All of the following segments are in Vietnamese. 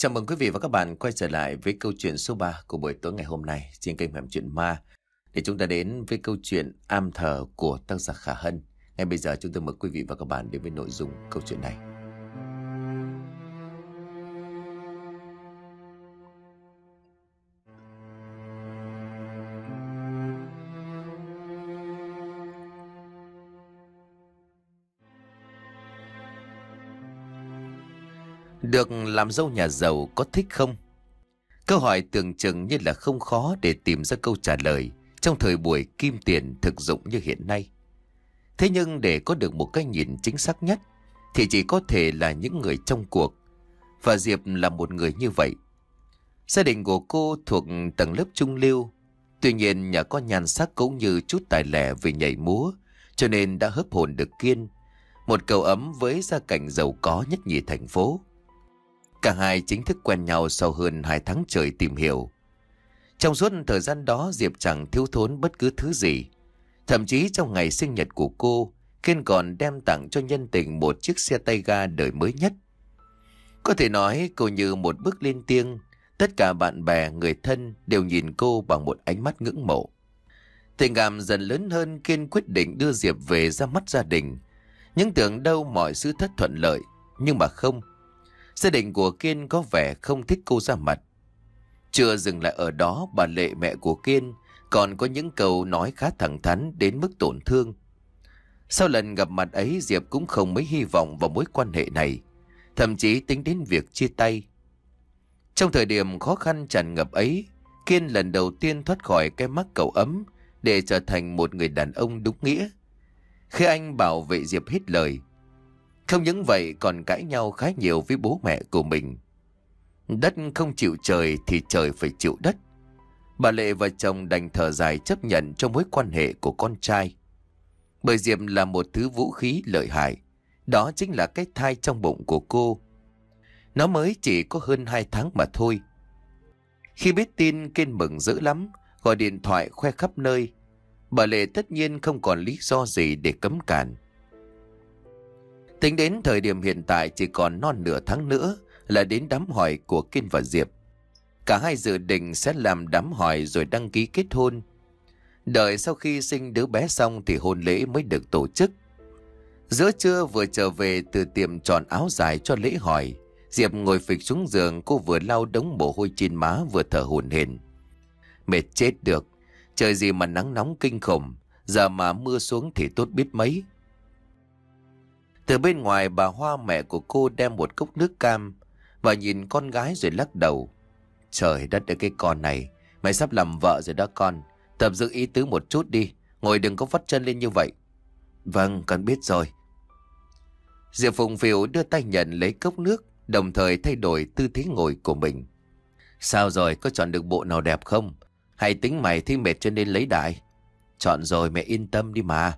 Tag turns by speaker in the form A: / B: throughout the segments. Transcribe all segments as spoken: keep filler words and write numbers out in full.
A: Chào mừng quý vị và các bạn quay trở lại với câu chuyện số ba của buổi tối ngày hôm nay trên kênh Hẻm Chuyện Ma, để chúng ta đến với câu chuyện Am Thờ của tác giả Khả Hân. Ngay bây giờ chúng tôi mời quý vị và các bạn đến với nội dung câu chuyện này. Được làm dâu nhà giàu có thích không? Câu hỏi tưởng chừng như là không khó để tìm ra câu trả lời trong thời buổi kim tiền thực dụng như hiện nay. Thế nhưng để có được một cái nhìn chính xác nhất thì chỉ có thể là những người trong cuộc. Và Diệp là một người như vậy. Gia đình của cô thuộc tầng lớp trung lưu. Tuy nhiên nhà có nhan sắc cũng như chút tài lẻ về nhảy múa, cho nên đã hớp hồn được Kiên, một cậu ấm với gia cảnh giàu có nhất nhì thành phố. Cả hai chính thức quen nhau sau hơn hai tháng trời tìm hiểu. Trong suốt thời gian đó Diệp chẳng thiếu thốn bất cứ thứ gì. Thậm chí trong ngày sinh nhật của cô, Kiên còn đem tặng cho nhân tình một chiếc xe tay ga đời mới nhất. Có thể nói cô như một bước lên tiên. Tất cả bạn bè, người thân đều nhìn cô bằng một ánh mắt ngưỡng mộ. Tình cảm dần lớn hơn, Kiên quyết định đưa Diệp về ra mắt gia đình. Nhưng tưởng đâu mọi sự thất thuận lợi, nhưng mà không. Gia đình của Kiên có vẻ không thích cô ra mặt. Chưa dừng lại ở đó, bà Lệ mẹ của Kiên còn có những câu nói khá thẳng thắn đến mức tổn thương. Sau lần gặp mặt ấy, Diệp cũng không mấy hy vọng vào mối quan hệ này, thậm chí tính đến việc chia tay. Trong thời điểm khó khăn tràn ngập ấy, Kiên lần đầu tiên thoát khỏi cái mắc cậu ấm để trở thành một người đàn ông đúng nghĩa. Khi anh bảo vệ Diệp hết lời, không những vậy còn cãi nhau khá nhiều với bố mẹ của mình. Đất không chịu trời thì trời phải chịu đất. Bà Lệ và chồng đành thở dài chấp nhận cho mối quan hệ của con trai. Bởi Diệp là một thứ vũ khí lợi hại. Đó chính là cái thai trong bụng của cô. Nó mới chỉ có hơn hai tháng mà thôi. Khi biết tin, Kiên mừng dữ lắm, gọi điện thoại khoe khắp nơi. Bà Lệ tất nhiên không còn lý do gì để cấm cản. Tính đến thời điểm hiện tại chỉ còn non nửa tháng nữa là đến đám hỏi của Kiên và Diệp. Cả hai dự định sẽ làm đám hỏi rồi đăng ký kết hôn. Đợi sau khi sinh đứa bé xong thì hôn lễ mới được tổ chức. Giữa trưa vừa trở về từ tiệm chọn áo dài cho lễ hỏi, Diệp ngồi phịch xuống giường, cô vừa lau đống mồ hôi trên má vừa thở hổn hển. Mệt chết được, trời gì mà nắng nóng kinh khủng, giờ mà mưa xuống thì tốt biết mấy. Từ bên ngoài, bà Hoa mẹ của cô đem một cốc nước cam và nhìn con gái rồi lắc đầu. Trời đất ơi, cái con này, mày sắp làm vợ rồi đó con. Tập giữ ý tứ một chút đi, ngồi đừng có vắt chân lên như vậy. Vâng, con biết rồi. Diệp phụng phịu đưa tay nhận lấy cốc nước, đồng thời thay đổi tư thế ngồi của mình. Sao rồi, có chọn được bộ nào đẹp không? Hay tính mày thấy mệt cho nên lấy đại? Chọn rồi, mẹ yên tâm đi mà.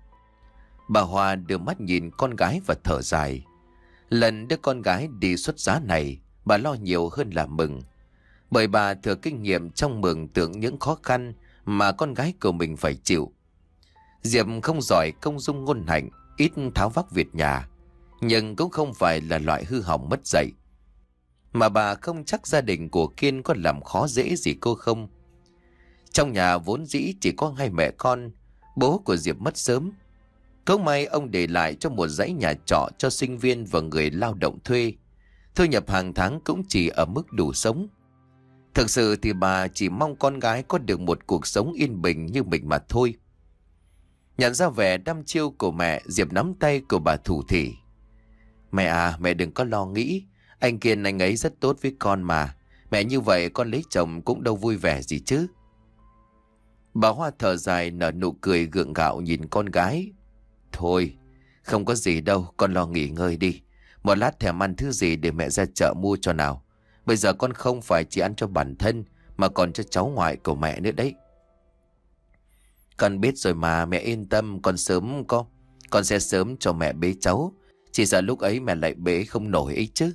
A: Bà Hoa đưa mắt nhìn con gái và thở dài. Lần đưa con gái đi xuất giá này, bà lo nhiều hơn là mừng. Bởi bà thừa kinh nghiệm trong mường tượng những khó khăn mà con gái của mình phải chịu. Diệp không giỏi công dung ngôn hạnh, ít tháo vác việc nhà, nhưng cũng không phải là loại hư hỏng mất dạy. Mà bà không chắc gia đình của Kiên có làm khó dễ gì cô không. Trong nhà vốn dĩ chỉ có hai mẹ con, bố của Diệp mất sớm. Không may ông để lại cho một dãy nhà trọ cho sinh viên và người lao động thuê. Thu nhập hàng tháng cũng chỉ ở mức đủ sống. Thực sự thì bà chỉ mong con gái có được một cuộc sống yên bình như mình mà thôi. Nhận ra vẻ đăm chiêu của mẹ, Diệp nắm tay của bà thủ thỉ. Mẹ à, mẹ đừng có lo nghĩ. Anh Kiên anh ấy rất tốt với con mà. Mẹ như vậy con lấy chồng cũng đâu vui vẻ gì chứ. Bà Hoa thở dài nở nụ cười gượng gạo nhìn con gái. Thôi, không có gì đâu, con lo nghỉ ngơi đi. Một lát thèm ăn thứ gì để mẹ ra chợ mua cho nào. Bây giờ con không phải chỉ ăn cho bản thân mà còn cho cháu ngoại của mẹ nữa đấy. Con biết rồi mà, mẹ yên tâm, con sớm có. Con sẽ sớm cho mẹ bế cháu. Chỉ sợ lúc ấy mẹ lại bế không nổi ấy chứ.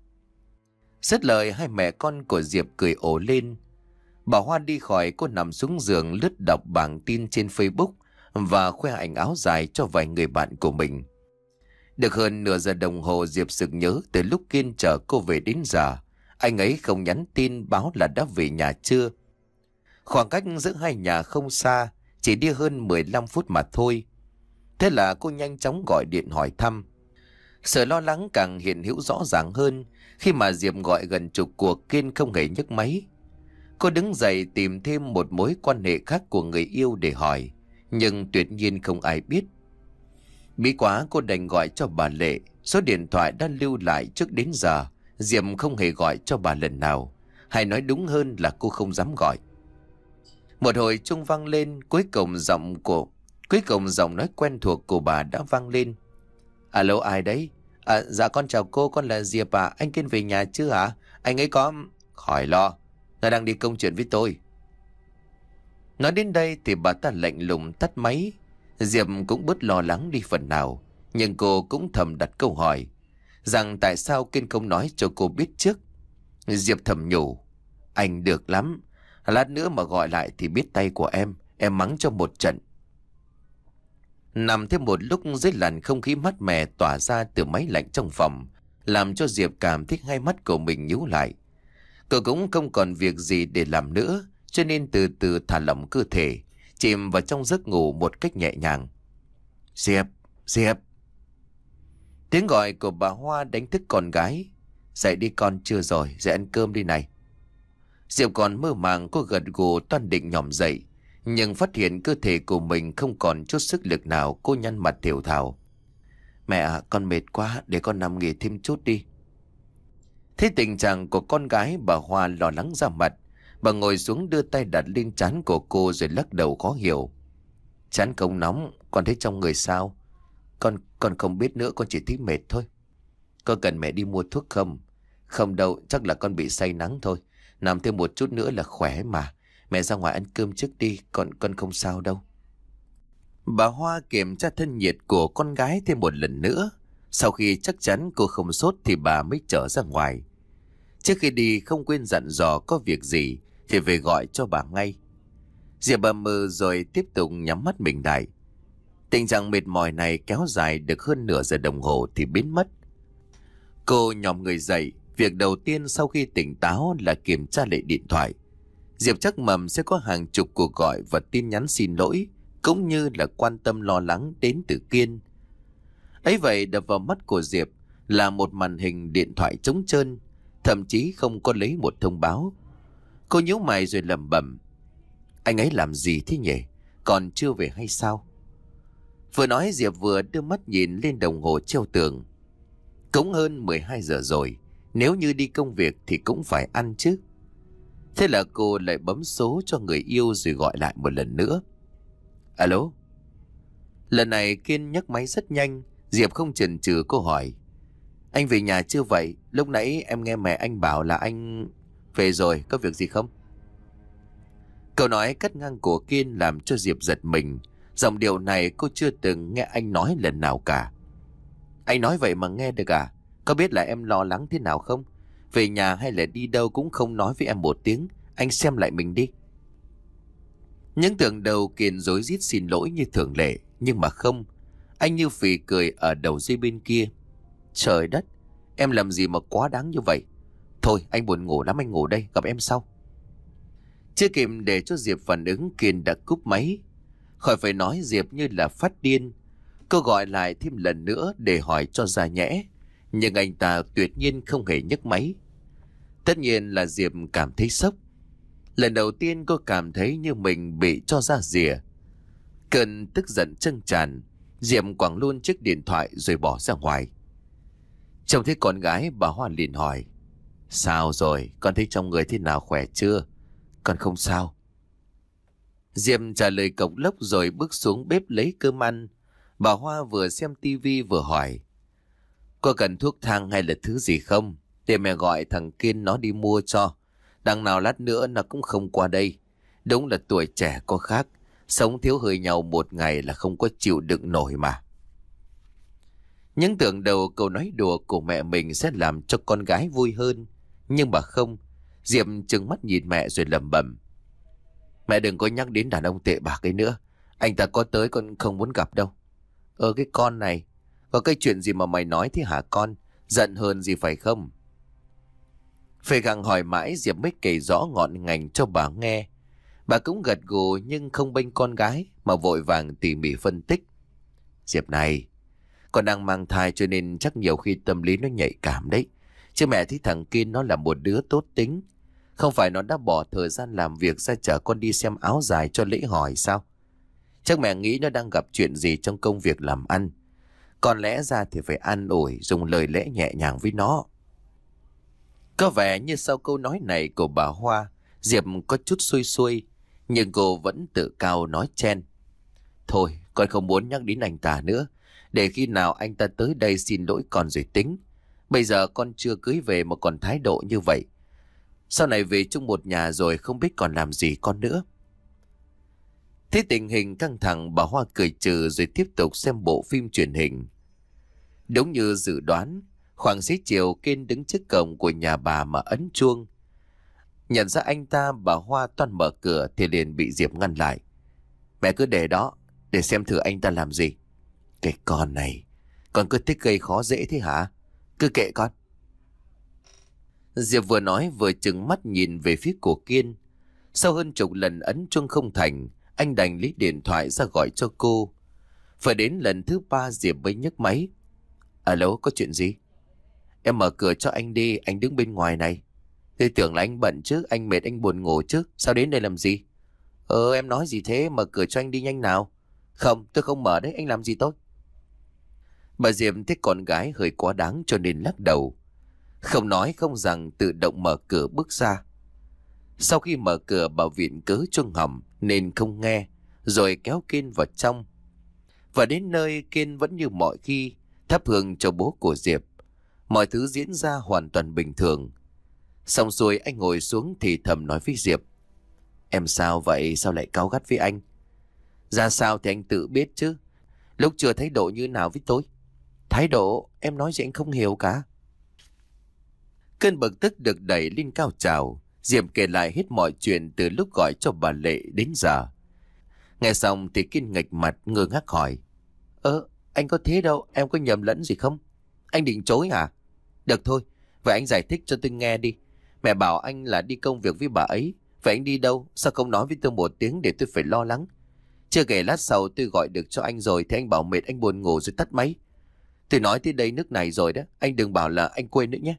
A: Dứt lời, hai mẹ con của Diệp cười ồ lên. Bà Hoa đi khỏi, cô nằm xuống giường lướt đọc bảng tin trên Facebook và khoe ảnh áo dài cho vài người bạn của mình. Được hơn nửa giờ đồng hồ, Diệp sực nhớ từ lúc Kiên chở cô về đến giờ, Anh ấy không nhắn tin báo là đã về nhà chưa. Khoảng cách giữa hai nhà không xa, chỉ đi hơn mười lăm phút mà thôi. Thế là cô nhanh chóng gọi điện hỏi thăm. Sự lo lắng càng hiện hữu rõ ràng hơn khi mà Diệp gọi gần chục cuộc Kiên không hề nhấc máy. Cô đứng dậy tìm thêm một mối quan hệ khác của người yêu để hỏi, nhưng tuyệt nhiên không ai biết. Bí quá, cô đành gọi cho bà Lệ. Số điện thoại đã lưu lại trước đến giờ Diệp không hề gọi cho bà lần nào, hay nói đúng hơn là cô không dám gọi. Một hồi chuông vang lên, cuối cùng giọng của cuối cùng giọng nói quen thuộc của bà đã vang lên. Alo, ai đấy? À, dạ con chào cô, con là Diệp à. Anh Kiên về nhà chưa hả? Anh ấy có... Khỏi lo, nó đang đi công chuyện với tôi. Nói đến đây thì bà ta lạnh lùng tắt máy. Diệp cũng bớt lo lắng đi phần nào, nhưng cô cũng thầm đặt câu hỏi rằng tại sao Kiên không nói cho cô biết trước. Diệp thầm nhủ, anh được lắm, lát nữa mà gọi lại thì biết tay của em, em mắng cho một trận. Nằm thêm một lúc dưới làn không khí mát mẻ tỏa ra từ máy lạnh trong phòng, làm cho Diệp cảm thấy hai mắt của mình nhíu lại. Cô cũng không còn việc gì để làm nữa, cho nên từ từ thả lỏng cơ thể, chìm vào trong giấc ngủ một cách nhẹ nhàng. Diệp, Diệp. Tiếng gọi của bà Hoa đánh thức con gái. Dậy đi con, chưa rồi, dậy ăn cơm đi này. Diệp còn mơ màng, cô gật gù toan định nhỏm dậy, nhưng phát hiện cơ thể của mình không còn chút sức lực nào. Cô nhăn mặt thều thào. Mẹ à, con mệt quá, để con nằm nghỉ thêm chút đi. Thấy tình trạng của con gái, bà Hoa lo lắng ra mặt. Bà ngồi xuống đưa tay đặt lên trán của cô rồi lắc đầu khó hiểu. Trán không nóng, con thấy trong người sao? Con con không biết nữa, con chỉ thấy mệt thôi. Có cần mẹ đi mua thuốc không? Không đâu, chắc là con bị say nắng thôi. Nằm thêm một chút nữa là khỏe mà. Mẹ ra ngoài ăn cơm trước đi, con con không sao đâu. Bà Hoa kiểm tra thân nhiệt của con gái thêm một lần nữa. Sau khi chắc chắn cô không sốt thì bà mới trở ra ngoài. Trước khi đi không quên dặn dò có việc gì thì về gọi cho bà ngay. Diệp bà mơ rồi tiếp tục nhắm mắt mình lại. Tình trạng mệt mỏi này kéo dài được hơn nửa giờ đồng hồ thì biến mất. Cô nhòm người dậy, việc đầu tiên sau khi tỉnh táo là kiểm tra lại điện thoại. Diệp chắc mầm sẽ có hàng chục cuộc gọi và tin nhắn xin lỗi, cũng như là quan tâm lo lắng đến từ Kiên. Ấy vậy đập vào mắt của Diệp là một màn hình điện thoại trống trơn, thậm chí không có lấy một thông báo. Cô nhíu mày rồi lẩm bẩm, anh ấy làm gì thế nhỉ? Còn chưa về hay sao? Vừa nói Diệp vừa đưa mắt nhìn lên đồng hồ treo tường. Cũng hơn mười hai giờ rồi, nếu như đi công việc thì cũng phải ăn chứ. Thế là cô lại bấm số cho người yêu rồi gọi lại một lần nữa. Alo? Lần này Kiên nhấc máy rất nhanh. Diệp không chần chừ, cô hỏi, anh về nhà chưa vậy? Lúc nãy em nghe mẹ anh bảo là anh... Về rồi, có việc gì không? Câu nói cắt ngang của Kiên làm cho Diệp giật mình. Giọng điệu này cô chưa từng nghe anh nói lần nào cả. Anh nói vậy mà nghe được à? Có biết là em lo lắng thế nào không? Về nhà hay là đi đâu cũng không nói với em một tiếng. Anh xem lại mình đi. Những tưởng đầu Kiên rối rít xin lỗi như thường lệ, nhưng mà không. Anh như phì cười ở đầu dây bên kia. Trời đất, em làm gì mà quá đáng như vậy? Thôi anh buồn ngủ lắm, anh ngủ đây, gặp em sau. Chưa kịp để cho Diệp phản ứng, Kiên đã cúp máy. Khỏi phải nói, Diệp như là phát điên. Cô gọi lại thêm lần nữa để hỏi cho ra nhẽ, nhưng anh ta tuyệt nhiên không hề nhấc máy. Tất nhiên là Diệp cảm thấy sốc. Lần đầu tiên cô cảm thấy như mình bị cho ra rìa. Cơn tức giận dâng tràn, Diệp quẳng luôn chiếc điện thoại rồi bỏ ra ngoài. Trông thấy con gái, bà Hoa liền hỏi, sao rồi, con thấy trong người thế nào, khỏe chưa? Con không sao. Diệp trả lời cộc lốc rồi bước xuống bếp lấy cơm ăn. Bà Hoa vừa xem tivi vừa hỏi, có cần thuốc thang hay là thứ gì không? Để mẹ gọi thằng Kiên nó đi mua cho. Đằng nào lát nữa nó cũng không qua đây. Đúng là tuổi trẻ có khác, sống thiếu hơi nhau một ngày là không có chịu đựng nổi mà. Những tưởng đầu câu nói đùa của mẹ mình sẽ làm cho con gái vui hơn, nhưng mà không. Diệp trừng mắt nhìn mẹ rồi lẩm bẩm, mẹ đừng có nhắc đến đàn ông tệ bạc ấy nữa. Anh ta có tới con không muốn gặp đâu. Ờ cái con này, có cái chuyện gì mà mày nói thế hả con? Giận hơn gì phải không? Phải gặng hỏi mãi Diệp mới kể rõ ngọn ngành cho bà nghe. Bà cũng gật gù nhưng không bênh con gái mà vội vàng tỉ mỉ phân tích. Diệp này, con đang mang thai cho nên chắc nhiều khi tâm lý nó nhạy cảm đấy. Chứ mẹ thấy thằng Kiên nó là một đứa tốt tính. Không phải nó đã bỏ thời gian làm việc ra chở con đi xem áo dài cho lễ hỏi sao? Chắc mẹ nghĩ nó đang gặp chuyện gì trong công việc làm ăn. Còn lẽ ra thì phải an ủi, dùng lời lẽ nhẹ nhàng với nó. Có vẻ như sau câu nói này của bà Hoa, Diệp có chút xuôi xuôi, nhưng cô vẫn tự cao nói chen. Thôi, con không muốn nhắc đến anh ta nữa. Để khi nào anh ta tới đây xin lỗi con rồi tính. Bây giờ con chưa cưới về mà còn thái độ như vậy. Sau này về chung một nhà rồi không biết còn làm gì con nữa. Thế tình hình căng thẳng, bà Hoa cười trừ rồi tiếp tục xem bộ phim truyền hình. Đúng như dự đoán, khoảng xế chiều Kiên đứng trước cổng của nhà bà mà ấn chuông. Nhận ra anh ta, bà Hoa toan mở cửa thì liền bị Diệp ngăn lại. Mẹ cứ để đó, để xem thử anh ta làm gì. Cái con này, con cứ thích gây khó dễ thế hả? Cứ kệ con. Diệp vừa nói vừa trừng mắt nhìn về phía của Kiên. Sau hơn chục lần ấn chuông không thành, anh đành lấy điện thoại ra gọi cho cô. Phải đến lần thứ ba Diệp mới nhấc máy. Alo, có chuyện gì? Em mở cửa cho anh đi, anh đứng bên ngoài này. Tôi tưởng là anh bận chứ, anh mệt anh buồn ngủ chứ, sao đến đây làm gì? Ờ, em nói gì thế, mở cửa cho anh đi nhanh nào. Không, tôi không mở đấy, anh làm gì tôi? Bà Diệp thấy con gái hơi quá đáng cho nên lắc đầu. Không nói không rằng tự động mở cửa bước ra. Sau khi mở cửa bà viện cớ chuông hỏng nên không nghe, rồi kéo Kiên vào trong. Và đến nơi Kiên vẫn như mọi khi, thắp hương cho bố của Diệp. Mọi thứ diễn ra hoàn toàn bình thường. Xong rồi anh ngồi xuống thì thầm nói với Diệp. Em sao vậy, sao lại cáu gắt với anh? Ra sao thì anh tự biết chứ. Lúc chưa thái độ như nào với tôi? Thái độ, em nói gì anh không hiểu cả. Cơn bực tức được đẩy lên cao trào. Diệp kể lại hết mọi chuyện từ lúc gọi cho bà Lệ đến giờ. Nghe xong thì Kiên nghịch mặt ngơ ngác hỏi. Ơ, anh có thế đâu, em có nhầm lẫn gì không? Anh định chối à? Được thôi, vậy anh giải thích cho tôi nghe đi. Mẹ bảo anh là đi công việc với bà ấy. Vậy anh đi đâu? Sao không nói với tôi một tiếng để tôi phải lo lắng? Chưa kể lát sau tôi gọi được cho anh rồi thì anh bảo mệt anh buồn ngủ rồi tắt máy. Tôi nói tới đây nước này rồi đó, anh đừng bảo là anh quên nữa nhé.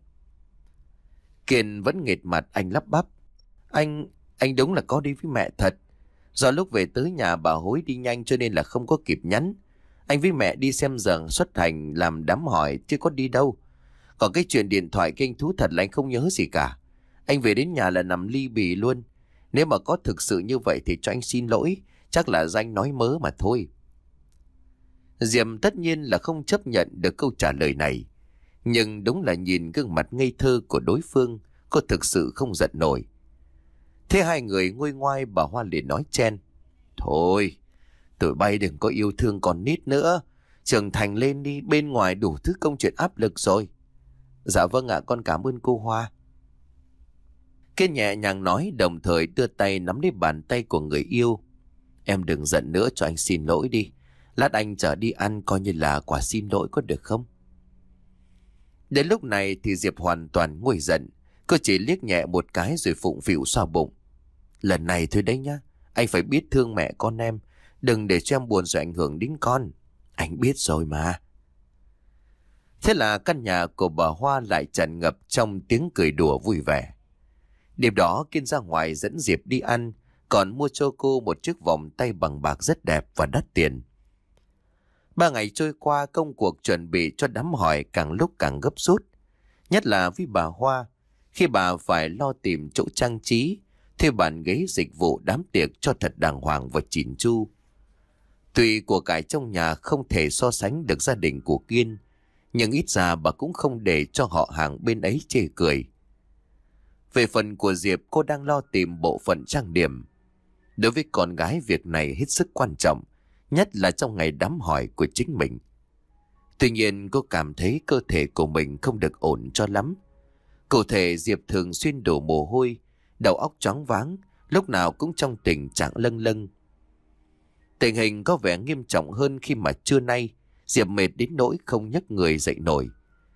A: Kiên vẫn nghệt mặt, anh lắp bắp. Anh, anh đúng là có đi với mẹ thật. Do lúc về tới nhà bà hối đi nhanh cho nên là không có kịp nhắn. Anh với mẹ đi xem giờ xuất hành làm đám hỏi chứ có đi đâu. Còn cái chuyện điện thoại kinh thú thật là anh không nhớ gì cả. Anh về đến nhà là nằm ly bì luôn. Nếu mà có thực sự như vậy thì cho anh xin lỗi. Chắc là do anh nói mớ mà thôi. Diệp tất nhiên là không chấp nhận được câu trả lời này. Nhưng đúng là nhìn gương mặt ngây thơ của đối phương, cô thực sự không giận nổi. Thế hai người nguôi ngoai, bà Hoa liền nói chen. Thôi, tụi bay đừng có yêu thương con nít nữa. Trưởng thành lên đi, bên ngoài đủ thứ công chuyện áp lực rồi. Dạ vâng ạ, con cảm ơn cô Hoa. Kiên nhẹ nhàng nói, đồng thời đưa tay nắm lấy bàn tay của người yêu. Em đừng giận nữa, cho anh xin lỗi đi. Lát anh chở đi ăn coi như là quả xin lỗi có được không? Đến lúc này thì Diệp hoàn toàn nguôi giận. Cô chỉ liếc nhẹ một cái rồi phụng phịu xoa bụng. Lần này thôi đấy nhá, anh phải biết thương mẹ con em. Đừng để cho em buồn rồi ảnh hưởng đến con. Anh biết rồi mà. Thế là căn nhà của bà Hoa lại tràn ngập trong tiếng cười đùa vui vẻ. Đêm đó Kiên ra ngoài dẫn Diệp đi ăn, còn mua cho cô một chiếc vòng tay bằng bạc rất đẹp và đắt tiền. Ba ngày trôi qua, công cuộc chuẩn bị cho đám hỏi càng lúc càng gấp rút. Nhất là với bà Hoa, khi bà phải lo tìm chỗ trang trí, thuê bàn ghế dịch vụ đám tiệc cho thật đàng hoàng và chỉn chu. Tuy của cải trong nhà không thể so sánh được gia đình của Kiên, nhưng ít ra bà cũng không để cho họ hàng bên ấy chê cười. Về phần của Diệp, cô đang lo tìm bộ phận trang điểm. Đối với con gái, việc này hết sức quan trọng, nhất là trong ngày đám hỏi của chính mình. Tuy nhiên cô cảm thấy cơ thể của mình không được ổn cho lắm. Cụ thể Diệp thường xuyên đổ mồ hôi, đầu óc choáng váng, lúc nào cũng trong tình trạng lâng lâng. Tình hình có vẻ nghiêm trọng hơn khi mà trưa nay Diệp mệt đến nỗi không nhấc người dậy nổi.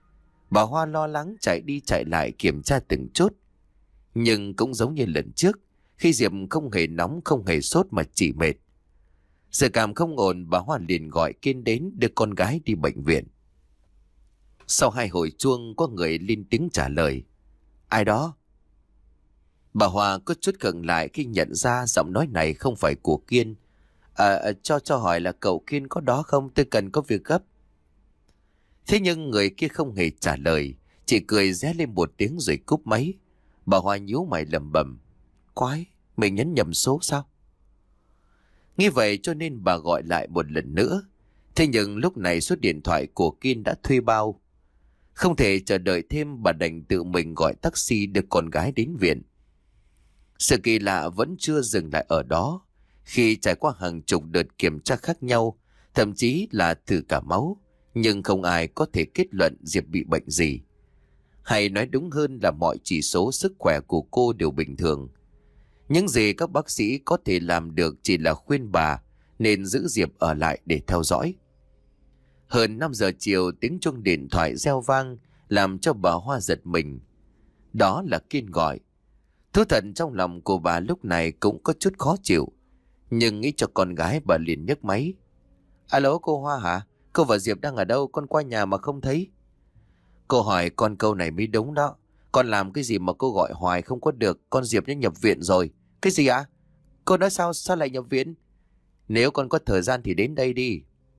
A: Bà Hoa lo lắng chạy đi chạy lại kiểm tra từng chốt. Nhưng cũng giống như lần trước, khi Diệp không hề nóng không hề sốt mà chỉ mệt. Sự cảm không ổn, bà Hoa liền gọi Kiên đến đưa con gái đi bệnh viện. Sau hai hồi chuông có người lên tiếng trả lời. Ai đó? Bà Hoa có chút khựng lại khi nhận ra giọng nói này không phải của Kiên. À, cho cho hỏi là cậu Kiên có đó không? Tôi cần có việc gấp. Thế nhưng người kia không hề trả lời, chỉ cười ré lên một tiếng rồi cúp máy. Bà Hoa nhíu mày lẩm bẩm. Quái, mình nhấn nhầm số sao? Nghĩ vậy cho nên bà gọi lại một lần nữa. Thế nhưng lúc này số điện thoại của Kiên đã thuê bao. Không thể chờ đợi thêm, bà đành tự mình gọi taxi đưa con gái đến viện. Sự kỳ lạ vẫn chưa dừng lại ở đó. Khi trải qua hàng chục đợt kiểm tra khác nhau, thậm chí là thử cả máu, nhưng không ai có thể kết luận Diệp bị bệnh gì. Hay nói đúng hơn là mọi chỉ số sức khỏe của cô đều bình thường. Những gì các bác sĩ có thể làm được chỉ là khuyên bà nên giữ Diệp ở lại để theo dõi. Hơn năm giờ chiều, tiếng chuông điện thoại reo vang làm cho bà Hoa giật mình. Đó là Kiên gọi. Thú thật trong lòng của bà lúc này cũng có chút khó chịu, nhưng nghĩ cho con gái bà liền nhấc máy. Alo, cô Hoa hả? Cô và Diệp đang ở đâu? Con qua nhà mà không thấy. Cô hỏi con câu này mới đúng đó. Con làm cái gì mà cô gọi hoài không có được? Con Diệp đã nhập viện rồi. Cái gì ạ? Cô nói sao? Sao lại nhập viện? Nếu con có thời gian thì đến đây đi.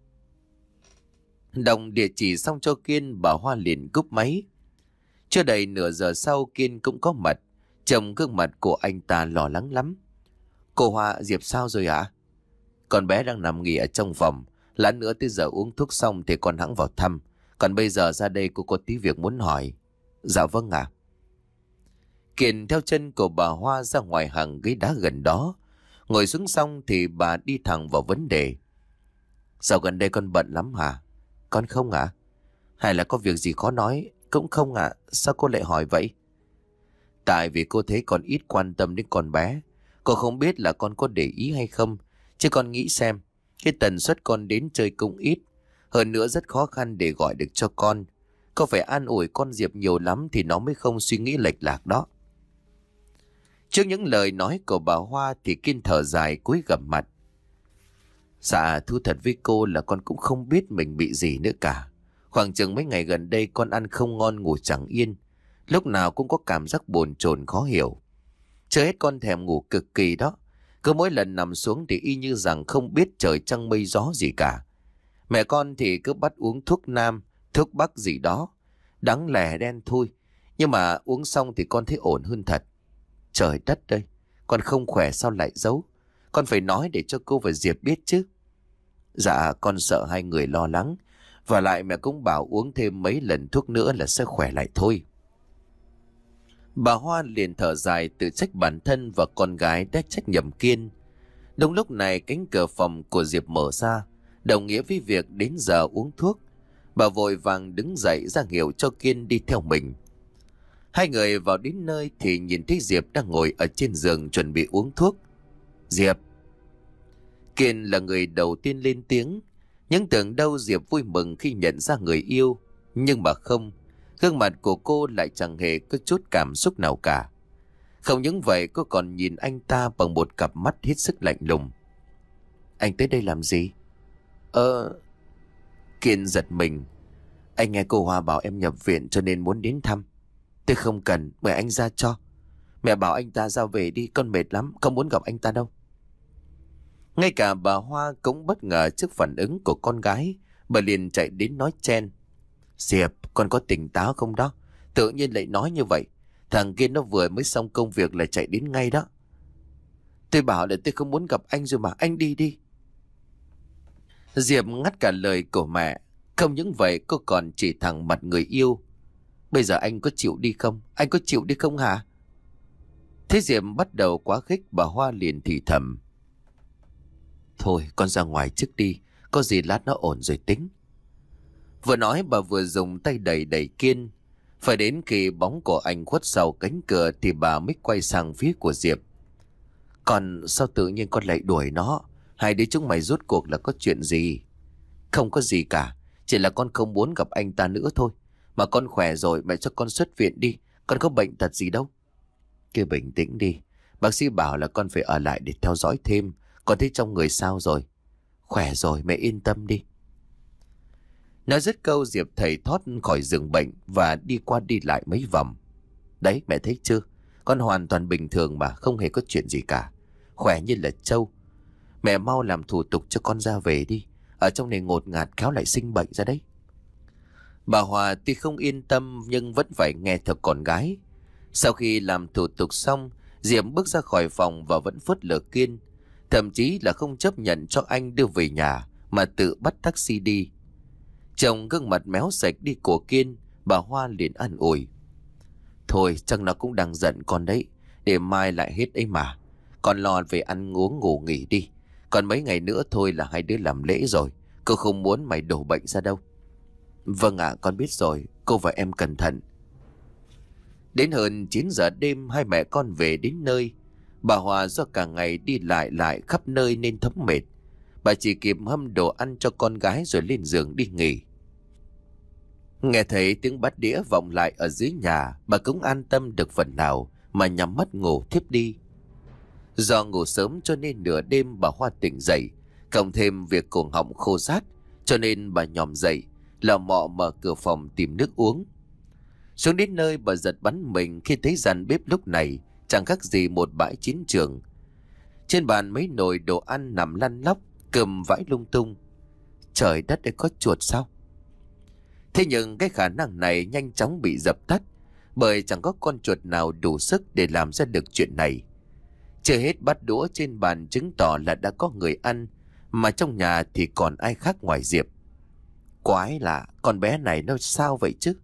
A: Đồng địa chỉ xong cho Kiên, bà Hoa liền cúp máy. Chưa đầy nửa giờ sau, Kiên cũng có mặt. Trông gương mặt của anh ta lo lắng lắm. Cô Hoa, Diệp sao rồi ạ? Con bé đang nằm nghỉ ở trong phòng. Lát nữa tới giờ uống thuốc xong thì con hẵng vào thăm. Còn bây giờ ra đây cô có tí việc muốn hỏi. Dạ vâng ạ. Kiên theo chân của bà Hoa ra ngoài hàng ghế đá gần đó. Ngồi xuống xong thì bà đi thẳng vào vấn đề. Dạo gần đây con bận lắm hả? Con không ạ? Hay là có việc gì khó nói? Cũng không ạ. Sao cô lại hỏi vậy? Tại vì cô thấy con ít quan tâm đến con bé. Cô không biết là con có để ý hay không. Chứ con nghĩ xem, cái tần suất con đến chơi cũng ít. Hơn nữa rất khó khăn để gọi được cho con. Cô phải an ủi con Diệp nhiều lắm thì nó mới không suy nghĩ lệch lạc đó. Trước những lời nói của bà Hoa thì Kiên thở dài cúi gằm mặt. Dạ, thú thật với cô là con cũng không biết mình bị gì nữa cả. Khoảng chừng mấy ngày gần đây con ăn không ngon ngủ chẳng yên. Lúc nào cũng có cảm giác bồn chồn khó hiểu. Chưa hết con thèm ngủ cực kỳ đó. Cứ mỗi lần nằm xuống thì y như rằng không biết trời trăng mây gió gì cả. Mẹ con thì cứ bắt uống thuốc nam, thuốc bắc gì đó. Đắng lè đen thui. Nhưng mà uống xong thì con thấy ổn hơn thật. Trời đất ơi, con không khỏe sao lại giấu? Con phải nói để cho cô và Diệp biết chứ. Dạ, con sợ hai người lo lắng. Và lại mẹ cũng bảo uống thêm mấy lần thuốc nữa là sẽ khỏe lại thôi. Bà Hoa liền thở dài tự trách bản thân và con gái đã trách nhầm Kiên. Đúng lúc này cánh cửa phòng của Diệp mở ra, đồng nghĩa với việc đến giờ uống thuốc. Bà vội vàng đứng dậy ra hiệu cho Kiên đi theo mình. Hai người vào đến nơi thì nhìn thấy Diệp đang ngồi ở trên giường chuẩn bị uống thuốc. Diệp. Kiên là người đầu tiên lên tiếng. Nhưng tưởng đâu Diệp vui mừng khi nhận ra người yêu. Nhưng mà không. Gương mặt của cô lại chẳng hề có chút cảm xúc nào cả. Không những vậy cô còn nhìn anh ta bằng một cặp mắt hết sức lạnh lùng. Anh tới đây làm gì? Ờ... Kiên giật mình. Anh nghe cô Hoa bảo em nhập viện cho nên muốn đến thăm. Tôi không cần, mời anh ra cho. Mẹ bảo anh ta ra về đi, con mệt lắm, không muốn gặp anh ta đâu. Ngay cả bà Hoa cũng bất ngờ trước phản ứng của con gái. Bà liền chạy đến nói chen. Diệp, con có tỉnh táo không đó? Tự nhiên lại nói như vậy. Thằng kia nó vừa mới xong công việc là chạy đến ngay đó. Tôi bảo là tôi không muốn gặp anh rồi mà, anh đi đi. Diệp ngắt cả lời của mẹ. Không những vậy cô còn chỉ thẳng mặt người yêu. Bây giờ anh có chịu đi không? Anh có chịu đi không hả? Thế Diệp bắt đầu quá khích, bà Hoa liền thì thầm. Thôi con ra ngoài trước đi. Có gì lát nó ổn rồi tính. Vừa nói bà vừa dùng tay đẩy đẩy Kiên. Phải đến khi bóng của anh khuất sau cánh cửa thì bà mới quay sang phía của Diệp. Còn sao tự nhiên con lại đuổi nó? Hai đứa chúng mày rốt cuộc là có chuyện gì? Không có gì cả. Chỉ là con không muốn gặp anh ta nữa thôi. Mà con khỏe rồi, mẹ cho con xuất viện đi. Con có bệnh tật gì đâu. Kia bình tĩnh đi. Bác sĩ bảo là con phải ở lại để theo dõi thêm. Con thấy trong người sao rồi? Khỏe rồi, mẹ yên tâm đi. Nói dứt câu, Diệp thầy thoát khỏi giường bệnh và đi qua đi lại mấy vòng. Đấy, mẹ thấy chưa? Con hoàn toàn bình thường mà, không hề có chuyện gì cả. Khỏe như là trâu. Mẹ mau làm thủ tục cho con ra về đi. Ở trong này ngột ngạt khéo lại sinh bệnh ra đấy. Bà Hòa tuy không yên tâm nhưng vẫn phải nghe theo con gái. Sau khi làm thủ tục xong, Diệp bước ra khỏi phòng và vẫn phớt lờ Kiên. Thậm chí là không chấp nhận cho anh đưa về nhà mà tự bắt taxi đi. Chồng gương mặt méo sạch đi của Kiên, bà Hoa liền an ủi. Thôi chắc nó cũng đang giận con đấy. Để mai lại hết ấy mà. Con lo về ăn uống ngủ nghỉ đi. Còn mấy ngày nữa thôi là hai đứa làm lễ rồi. Cô không muốn mày đổ bệnh ra đâu. Vâng ạ, con biết rồi. Cô và em cẩn thận. Đến hơn chín giờ đêm, hai mẹ con về đến nơi. Bà Hòa do cả ngày đi lại lại khắp nơi nên thấm mệt. Bà chỉ kịp hâm đồ ăn cho con gái rồi lên giường đi nghỉ. Nghe thấy tiếng bát đĩa vọng lại ở dưới nhà, bà cũng an tâm được phần nào mà nhắm mắt ngủ thiếp đi. Do ngủ sớm cho nên nửa đêm bà Hoa tỉnh dậy, cộng thêm việc cổ họng khô rát, cho nên bà nhòm dậy, lò mò mở cửa phòng tìm nước uống. Xuống đến nơi bà giật bắn mình khi thấy gian bếp lúc này chẳng khác gì một bãi chiến trường. Trên bàn mấy nồi đồ ăn nằm lăn lóc, cơm vãi lung tung. Trời đất ơi, có chuột sao? Thế nhưng cái khả năng này nhanh chóng bị dập tắt, bởi chẳng có con chuột nào đủ sức để làm ra được chuyện này. Chưa hết bát đũa trên bàn chứng tỏ là đã có người ăn, mà trong nhà thì còn ai khác ngoài Diệp. Quái lạ, con bé này nó sao vậy chứ?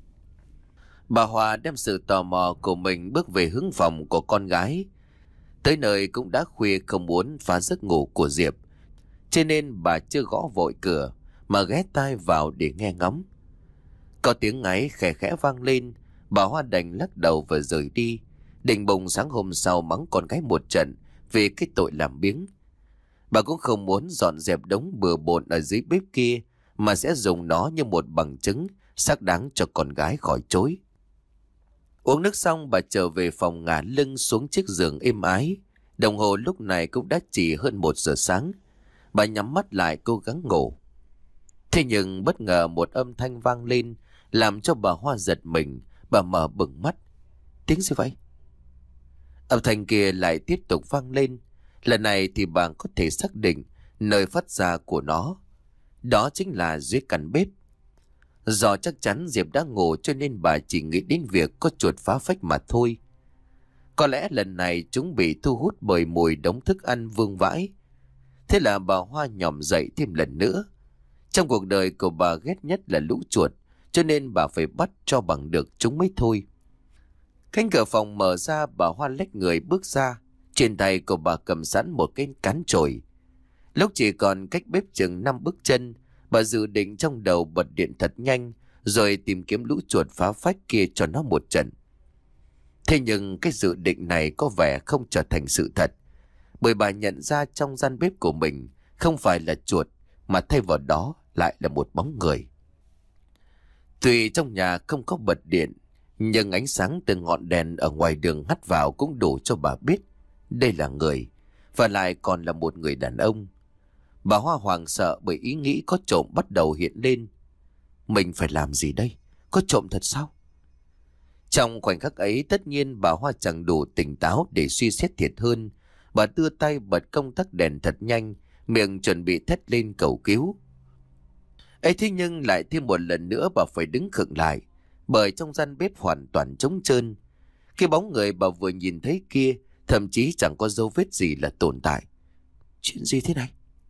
A: Bà Hòa đem sự tò mò của mình bước về hướng phòng của con gái. Tới nơi cũng đã khuya, không muốn phá giấc ngủ của Diệp, cho nên bà chưa gõ vội cửa mà ghé tai vào để nghe ngóng. Có tiếng ngáy khẽ khẽ vang lên, bà Hoa đành lắc đầu và rời đi, định bụng sáng hôm sau mắng con gái một trận vì cái tội làm biếng. Bà cũng không muốn dọn dẹp đống bừa bộn ở dưới bếp kia, mà sẽ dùng nó như một bằng chứng xác đáng cho con gái khỏi chối. Uống nước xong, bà trở về phòng ngả lưng xuống chiếc giường êm ái. Đồng hồ lúc này cũng đã chỉ hơn một giờ sáng. Bà nhắm mắt lại cố gắng ngủ. Thế nhưng bất ngờ một âm thanh vang lên, làm cho bà Hoa giật mình. Bà mở bừng mắt. Tiếng gì vậy? Âm thanh kia lại tiếp tục vang lên. Lần này thì bà có thể xác định nơi phát ra của nó. Đó chính là dưới căn bếp. Do chắc chắn Diệp đã ngủ cho nên bà chỉ nghĩ đến việc có chuột phá phách mà thôi. Có lẽ lần này chúng bị thu hút bởi mùi đống thức ăn vương vãi. Thế là bà Hoa nhòm dậy thêm lần nữa. Trong cuộc đời của bà ghét nhất là lũ chuột, cho nên bà phải bắt cho bằng được chúng mới thôi. Cánh cửa phòng mở ra, bà Hoa lách người bước ra. Trên tay của bà cầm sẵn một cái cán chổi. Lúc chỉ còn cách bếp chừng năm bước chân, bà dự định trong đầu bật điện thật nhanh, rồi tìm kiếm lũ chuột phá phách kia cho nó một trận. Thế nhưng cái dự định này có vẻ không trở thành sự thật, bởi bà nhận ra trong gian bếp của mình không phải là chuột, mà thay vào đó lại là một bóng người. Tuy trong nhà không có bật điện, nhưng ánh sáng từ ngọn đèn ở ngoài đường hắt vào cũng đủ cho bà biết đây là người, và lại còn là một người đàn ông. Bà Hoa hoảng sợ bởi ý nghĩ có trộm bắt đầu hiện lên. Mình phải làm gì đây? Có trộm thật sao? Trong khoảnh khắc ấy, tất nhiên bà Hoa chẳng đủ tỉnh táo để suy xét thiệt hơn. Bà đưa tay bật công tắc đèn thật nhanh, miệng chuẩn bị thét lên cầu cứu. Ấy thế nhưng lại thêm một lần nữa bà phải đứng khựng lại, bởi trong gian bếp hoàn toàn trống trơn. Cái bóng người bà vừa nhìn thấy kia thậm chí chẳng có dấu vết gì là tồn tại. Chuyện gì thế này?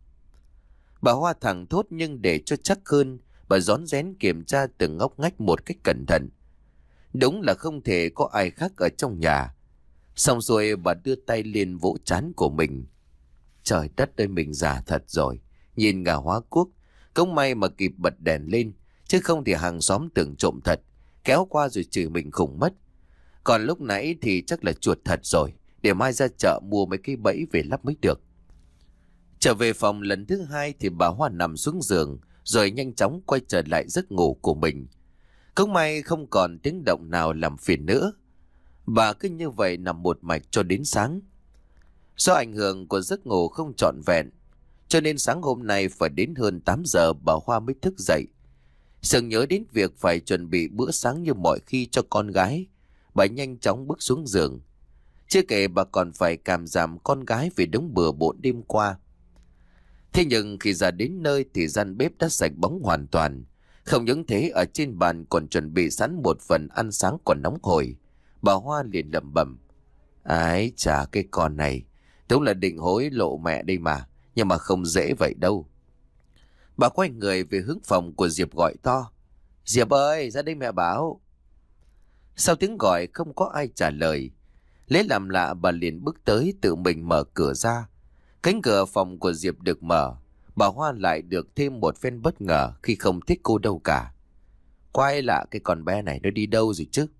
A: Bà Hoa thẳng thốt, nhưng để cho chắc hơn, bà rón rén kiểm tra từng ngóc ngách một cách cẩn thận. Đúng là không thể có ai khác ở trong nhà. Xong rồi bà đưa tay lên vỗ trán của mình. Trời đất ơi, mình già thật rồi. Nhìn ngà hóa cuốc, cũng may mà kịp bật đèn lên, chứ không thì hàng xóm tưởng trộm thật, kéo qua rồi chửi mình khủng mất. Còn lúc nãy thì chắc là chuột thật rồi, để mai ra chợ mua mấy cái bẫy về lắp mới được. Trở về phòng lần thứ hai thì bà Hoa nằm xuống giường, rồi nhanh chóng quay trở lại giấc ngủ của mình. Cũng may không còn tiếng động nào làm phiền nữa. Bà cứ như vậy nằm một mạch cho đến sáng. Do ảnh hưởng của giấc ngủ không trọn vẹn, cho nên sáng hôm nay phải đến hơn tám giờ bà Hoa mới thức dậy. Sừng nhớ đến việc phải chuẩn bị bữa sáng như mọi khi cho con gái, bà nhanh chóng bước xuống giường. Chưa kể bà còn phải càm ràm con gái vì đống bừa bộn đêm qua. Thế nhưng khi ra đến nơi thì gian bếp đã sạch bóng hoàn toàn. Không những thế, ở trên bàn còn chuẩn bị sẵn một phần ăn sáng còn nóng hổi. Bà Hoa liền lẩm bẩm: Ái chà, cái con này đúng là định hối lộ mẹ đây mà, nhưng mà không dễ vậy đâu. Bà quay người về hướng phòng của Diệp gọi to: Diệp ơi, ra đây mẹ bảo. Sau tiếng gọi không có ai trả lời. Lấy làm lạ, bà liền bước tới tự mình mở cửa ra. Cánh cửa phòng của Diệp được mở. Bà Hoa lại được thêm một phen bất ngờ khi không thích cô đâu cả. Quay lạ, cái con bé này nó đi đâu rồi chứ?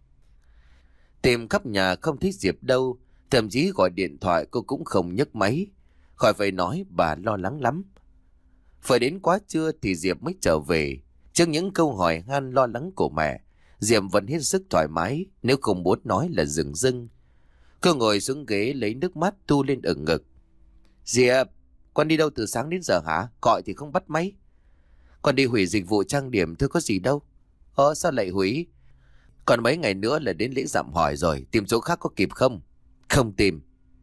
A: Tìm khắp nhà không thấy Diệp đâu, thậm chí gọi điện thoại cô cũng không nhấc máy. Khỏi phải nói, bà lo lắng lắm. Phải đến quá trưa thì Diệp mới trở về. Trước những câu hỏi han lo lắng của mẹ, Diệp vẫn hết sức thoải mái, nếu không muốn nói là dừng dưng. Cô ngồi xuống ghế lấy nước mắt tu lên ở ngực. Diệp, con đi đâu từ sáng đến giờ hả? Gọi thì không bắt máy. Con đi hủy dịch vụ trang điểm thôi có gì đâu. Ờ sao lại hủy? Còn mấy ngày nữa là đến lễ dạm hỏi rồi, tìm chỗ khác có kịp không? Không tìm.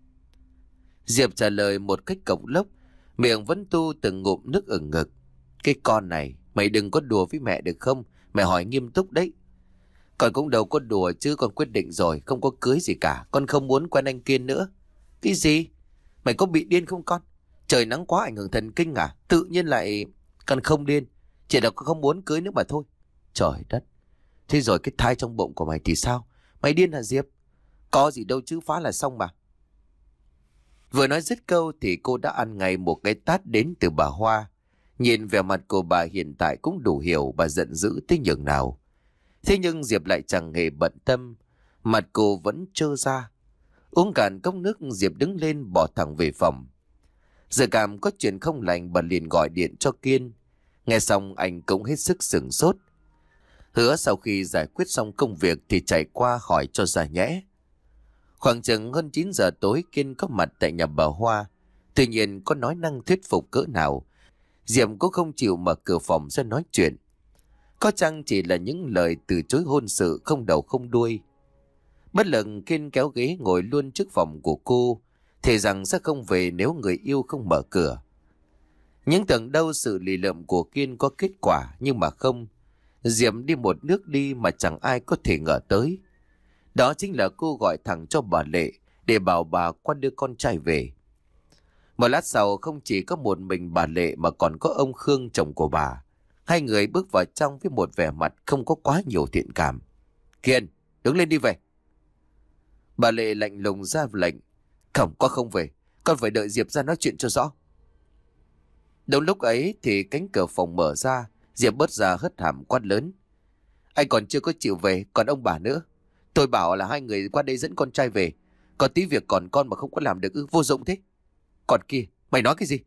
A: Diệp trả lời một cách cộc lốc, miệng vẫn tu từng ngụm nước ở ngực. Cái con này, mày đừng có đùa với mẹ được không? Mẹ hỏi nghiêm túc đấy. Con cũng đâu có đùa chứ, con quyết định rồi, không có cưới gì cả. Con không muốn quen anh Kiên nữa. Cái gì? Mày có bị điên không con? Trời nắng quá ảnh hưởng thần kinh à? Tự nhiên lại... Con không điên, chỉ là con không muốn cưới nữa mà thôi. Trời đất. Thế rồi cái thai trong bụng của mày thì sao? Mày điên hả Diệp? Có gì đâu chứ, phá là xong mà. Vừa nói dứt câu thì cô đã ăn ngay một cái tát đến từ bà Hoa. Nhìn vẻ mặt của bà hiện tại cũng đủ hiểu bà giận dữ tới nhường nào. Thế nhưng Diệp lại chẳng hề bận tâm. Mặt cô vẫn trơ ra. Uống cạn cốc nước, Diệp đứng lên bỏ thẳng về phòng. Giờ cảm có chuyện không lành, bà liền gọi điện cho Kiên. Nghe xong anh cũng hết sức sửng sốt. Hứa sau khi giải quyết xong công việc thì chạy qua hỏi cho ra nhẽ. Khoảng chừng hơn chín giờ tối, Kiên có mặt tại nhà bà Hoa. Tuy nhiên có nói năng thuyết phục cỡ nào, Diệp cũng không chịu mở cửa phòng ra nói chuyện. Có chăng chỉ là những lời từ chối hôn sự không đầu không đuôi. Bất lực, Kiên kéo ghế ngồi luôn trước phòng của cô, thề rằng sẽ không về nếu người yêu không mở cửa. Nhưng tưởng đâu sự lì lợm của Kiên có kết quả, nhưng mà không. Diệp đi một nước đi mà chẳng ai có thể ngờ tới. Đó chính là cô gọi thẳng cho bà Lệ để bảo bà qua đưa con trai về. Một lát sau, không chỉ có một mình bà Lệ mà còn có ông Khương, chồng của bà. Hai người bước vào trong với một vẻ mặt không có quá nhiều thiện cảm. Kiên, đứng lên đi về. Bà Lệ lạnh lùng ra lệnh. Không, con không về. Con phải đợi Diệp ra nói chuyện cho rõ. Đúng lúc ấy thì cánh cửa phòng mở ra. Diệp bớt ra hất hàm quát lớn. Anh còn chưa có chịu về, còn ông bà nữa. Tôi bảo là hai người qua đây dẫn con trai về. Còn tí việc còn con mà không có làm được ư, vô dụng thế. Còn kia, mày nói cái gì?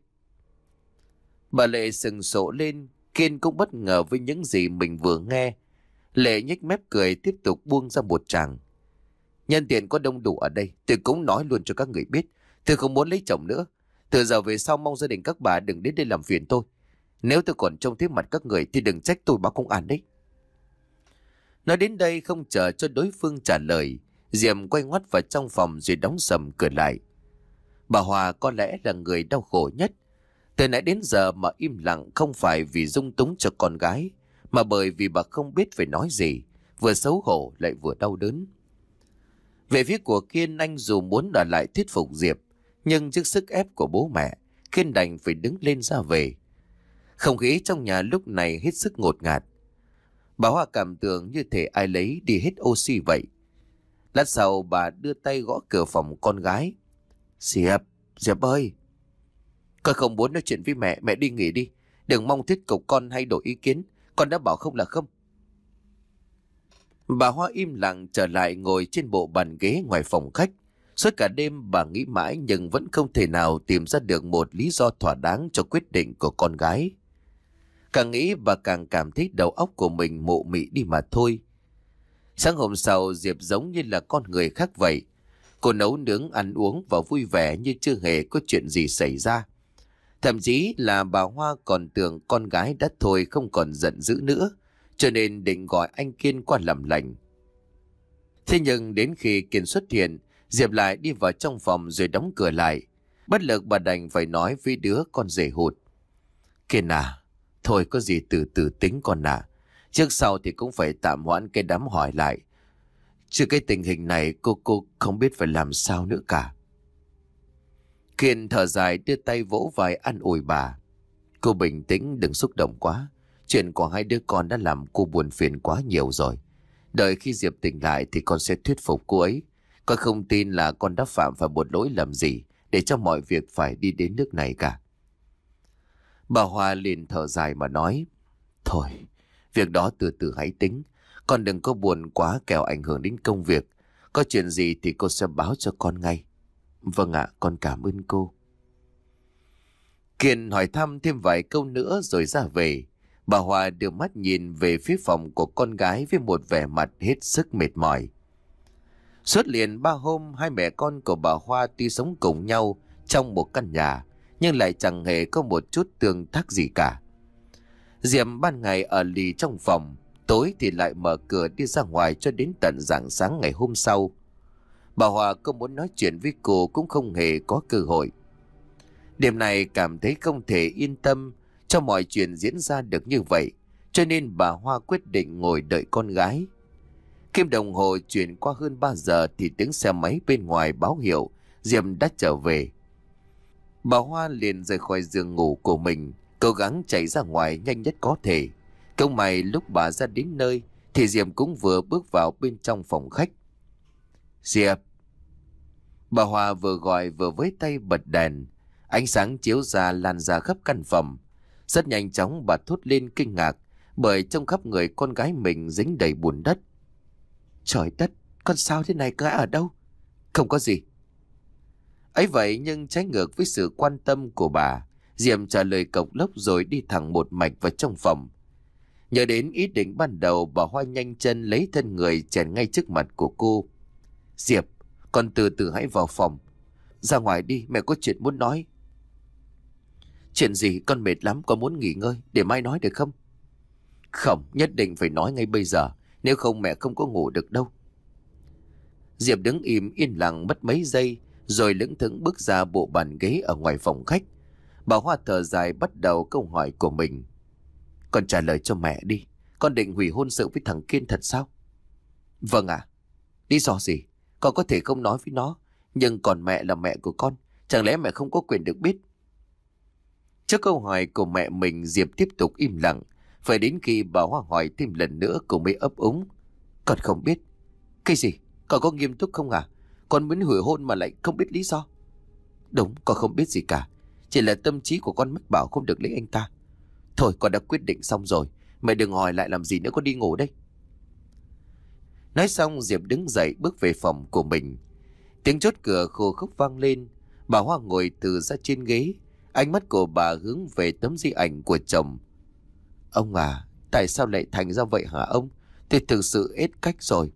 A: Bà Lệ sừng sộ lên. Kiên cũng bất ngờ với những gì mình vừa nghe. Lệ nhếch mép cười tiếp tục buông ra một tràng. Nhân tiện có đông đủ ở đây, tôi cũng nói luôn cho các người biết, tôi không muốn lấy chồng nữa. Từ giờ về sau mong gia đình các bà đừng đến đây làm phiền tôi. Nếu tôi còn trông thấy mặt các người thì đừng trách tôi báo công an đấy. Nói đến đây không chờ cho đối phương trả lời, Diệp quay ngoắt vào trong phòng rồi đóng sầm cửa lại. Bà Hòa có lẽ là người đau khổ nhất. Từ nãy đến giờ mà im lặng không phải vì dung túng cho con gái, mà bởi vì bà không biết phải nói gì, vừa xấu hổ lại vừa đau đớn. Về phía của Kiên, anh dù muốn ở lại thuyết phục Diệp, nhưng trước sức ép của bố mẹ, Kiên đành phải đứng lên ra về. Không khí trong nhà lúc này hết sức ngột ngạt. Bà Hoa cảm tưởng như thể ai lấy đi hết oxy vậy. Lát sau bà đưa tay gõ cửa phòng con gái. Diệp, Diệp ơi. Con không muốn nói chuyện với mẹ, mẹ đi nghỉ đi. Đừng mong thuyết phục con hay đổi ý kiến. Con đã bảo không là không. Bà Hoa im lặng trở lại ngồi trên bộ bàn ghế ngoài phòng khách. Suốt cả đêm bà nghĩ mãi nhưng vẫn không thể nào tìm ra được một lý do thỏa đáng cho quyết định của con gái. Càng nghĩ bà càng cảm thấy đầu óc của mình mụ mị đi mà thôi. Sáng hôm sau, Diệp giống như là con người khác vậy. Cô nấu nướng ăn uống và vui vẻ như chưa hề có chuyện gì xảy ra. Thậm chí là bà Hoa còn tưởng con gái đã thôi không còn giận dữ nữa, cho nên định gọi anh Kiên qua làm lành. Thế nhưng đến khi Kiên xuất hiện, Diệp lại đi vào trong phòng rồi đóng cửa lại. Bất lực bà đành phải nói với đứa con rể hụt: Kiên à, thôi có gì từ từ tính con à. Trước sau thì cũng phải tạm hoãn cái đám hỏi lại. Chứ cái tình hình này cô cô không biết phải làm sao nữa cả. Kiên thở dài đưa tay vỗ vai an ủi bà. Cô bình tĩnh, đừng xúc động quá. Chuyện của hai đứa con đã làm cô buồn phiền quá nhiều rồi. Đợi khi Diệp tỉnh lại thì con sẽ thuyết phục cô ấy. Con không tin là con đã phạm phải một lỗi lầm gì để cho mọi việc phải đi đến nước này cả. Bà Hoa liền thở dài mà nói: Thôi, việc đó từ từ hãy tính. Con đừng có buồn quá kẻo ảnh hưởng đến công việc. Có chuyện gì thì cô sẽ báo cho con ngay. Vâng ạ, con cảm ơn cô. Kiên hỏi thăm thêm vài câu nữa rồi ra về. Bà Hoa đưa mắt nhìn về phía phòng của con gái với một vẻ mặt hết sức mệt mỏi. Suốt liền ba hôm, hai mẹ con của bà Hoa tuy sống cùng nhau trong một căn nhà, nhưng lại chẳng hề có một chút tương tác gì cả. Diệp ban ngày ở lì trong phòng, tối thì lại mở cửa đi ra ngoài cho đến tận rạng sáng ngày hôm sau. Bà Hoa có muốn nói chuyện với cô cũng không hề có cơ hội. Đêm này cảm thấy không thể yên tâm cho mọi chuyện diễn ra được như vậy, cho nên bà Hoa quyết định ngồi đợi con gái. Kim đồng hồ chuyển qua hơn ba giờ thì tiếng xe máy bên ngoài báo hiệu Diệp đã trở về. Bà Hoa liền rời khỏi giường ngủ của mình, cố gắng chạy ra ngoài nhanh nhất có thể. Không may lúc bà ra đến nơi thì Diệp cũng vừa bước vào bên trong phòng khách. Diệp! Bà Hoa vừa gọi vừa với tay bật đèn. Ánh sáng chiếu ra lan ra khắp căn phòng. Rất nhanh chóng bà thốt lên kinh ngạc bởi trong khắp người con gái mình dính đầy bùn đất. Trời đất, con sao thế này, gái ở đâu? Không có gì. Ấy vậy nhưng trái ngược với sự quan tâm của bà, Diệp trả lời cộc lốc rồi đi thẳng một mạch vào trong phòng. Nhớ đến ý định ban đầu, bà Hoa nhanh chân lấy thân người chèn ngay trước mặt của cô. Diệp, con từ từ hãy vào phòng. Ra ngoài đi, mẹ có chuyện muốn nói. Chuyện gì? Con mệt lắm, con muốn nghỉ ngơi, để mai nói được không? Không, nhất định phải nói ngay bây giờ, nếu không mẹ không có ngủ được đâu. Diệp đứng im yên lặng mất mấy giây, rồi lững thững bước ra bộ bàn ghế ở ngoài phòng khách. Bà Hoa thở dài bắt đầu câu hỏi của mình. Con trả lời cho mẹ đi, con định hủy hôn sự với thằng Kiên thật sao? Vâng ạ. À, lý do gì? Con có thể không nói với nó, nhưng còn mẹ là mẹ của con, chẳng lẽ mẹ không có quyền được biết? Trước câu hỏi của mẹ mình, Diệp tiếp tục im lặng. Phải đến khi bà Hoa hỏi thêm lần nữa cô mới ấp úng. Con không biết. Cái gì? Con có nghiêm túc không à? Con muốn hủy hôn mà lại không biết lý do. Đúng, con không biết gì cả. Chỉ là tâm trí của con mách bảo không được lấy anh ta. Thôi con đã quyết định xong rồi, mẹ đừng hỏi lại làm gì nữa, con đi ngủ đây. Nói xong Diệp đứng dậy bước về phòng của mình. Tiếng chốt cửa khô khốc vang lên. Bà Hoa ngồi từ ra trên ghế. Ánh mắt của bà hướng về tấm di ảnh của chồng. Ông à, tại sao lại thành ra vậy hả ông? Tôi thực sự hết cách rồi.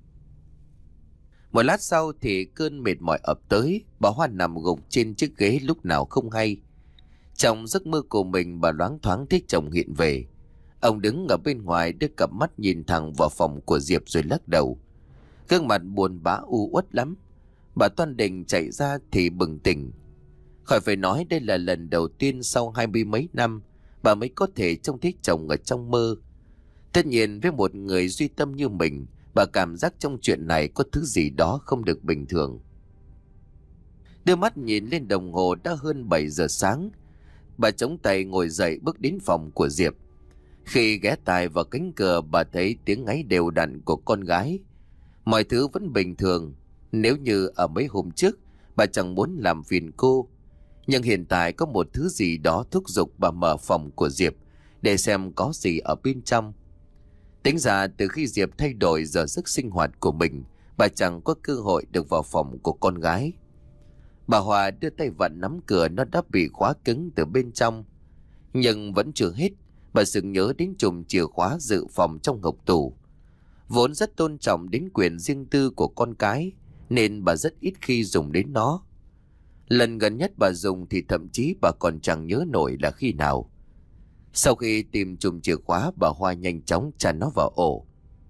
A: Một lát sau thì cơn mệt mỏi ập tới. Bà Hoa nằm gục trên chiếc ghế lúc nào không hay. Trong giấc mơ của mình, bà loáng thoáng thấy chồng hiện về. Ông đứng ở bên ngoài đưa cặp mắt nhìn thẳng vào phòng của Diệp rồi lắc đầu. Gương mặt buồn bã u uất lắm. Bà toan định chạy ra thì bừng tỉnh. Khỏi phải nói đây là lần đầu tiên sau hai mươi mấy năm bà mới có thể trông thấy chồng ở trong mơ. Tất nhiên với một người duy tâm như mình, bà cảm giác trong chuyện này có thứ gì đó không được bình thường. Đưa mắt nhìn lên đồng hồ đã hơn bảy giờ sáng. Bà chống tay ngồi dậy bước đến phòng của Diệp. Khi ghé tai vào cánh cửa, bà thấy tiếng ngáy đều đặn của con gái. Mọi thứ vẫn bình thường. Nếu như ở mấy hôm trước bà chẳng muốn làm phiền cô, nhưng hiện tại có một thứ gì đó thúc giục bà mở phòng của Diệp để xem có gì ở bên trong. Tính ra từ khi Diệp thay đổi giờ giấc sinh hoạt của mình, bà chẳng có cơ hội được vào phòng của con gái. Bà Hòa đưa tay vặn nắm cửa, nó đã bị khóa cứng từ bên trong. Nhưng vẫn chưa hết, bà sực nhớ đến chùm chìa khóa dự phòng trong hộc tủ. Vốn rất tôn trọng đến quyền riêng tư của con cái, nên bà rất ít khi dùng đến nó. Lần gần nhất bà dùng thì thậm chí bà còn chẳng nhớ nổi là khi nào. Sau khi tìm chùm chìa khóa, bà Hoa nhanh chóng chà nó vào ổ.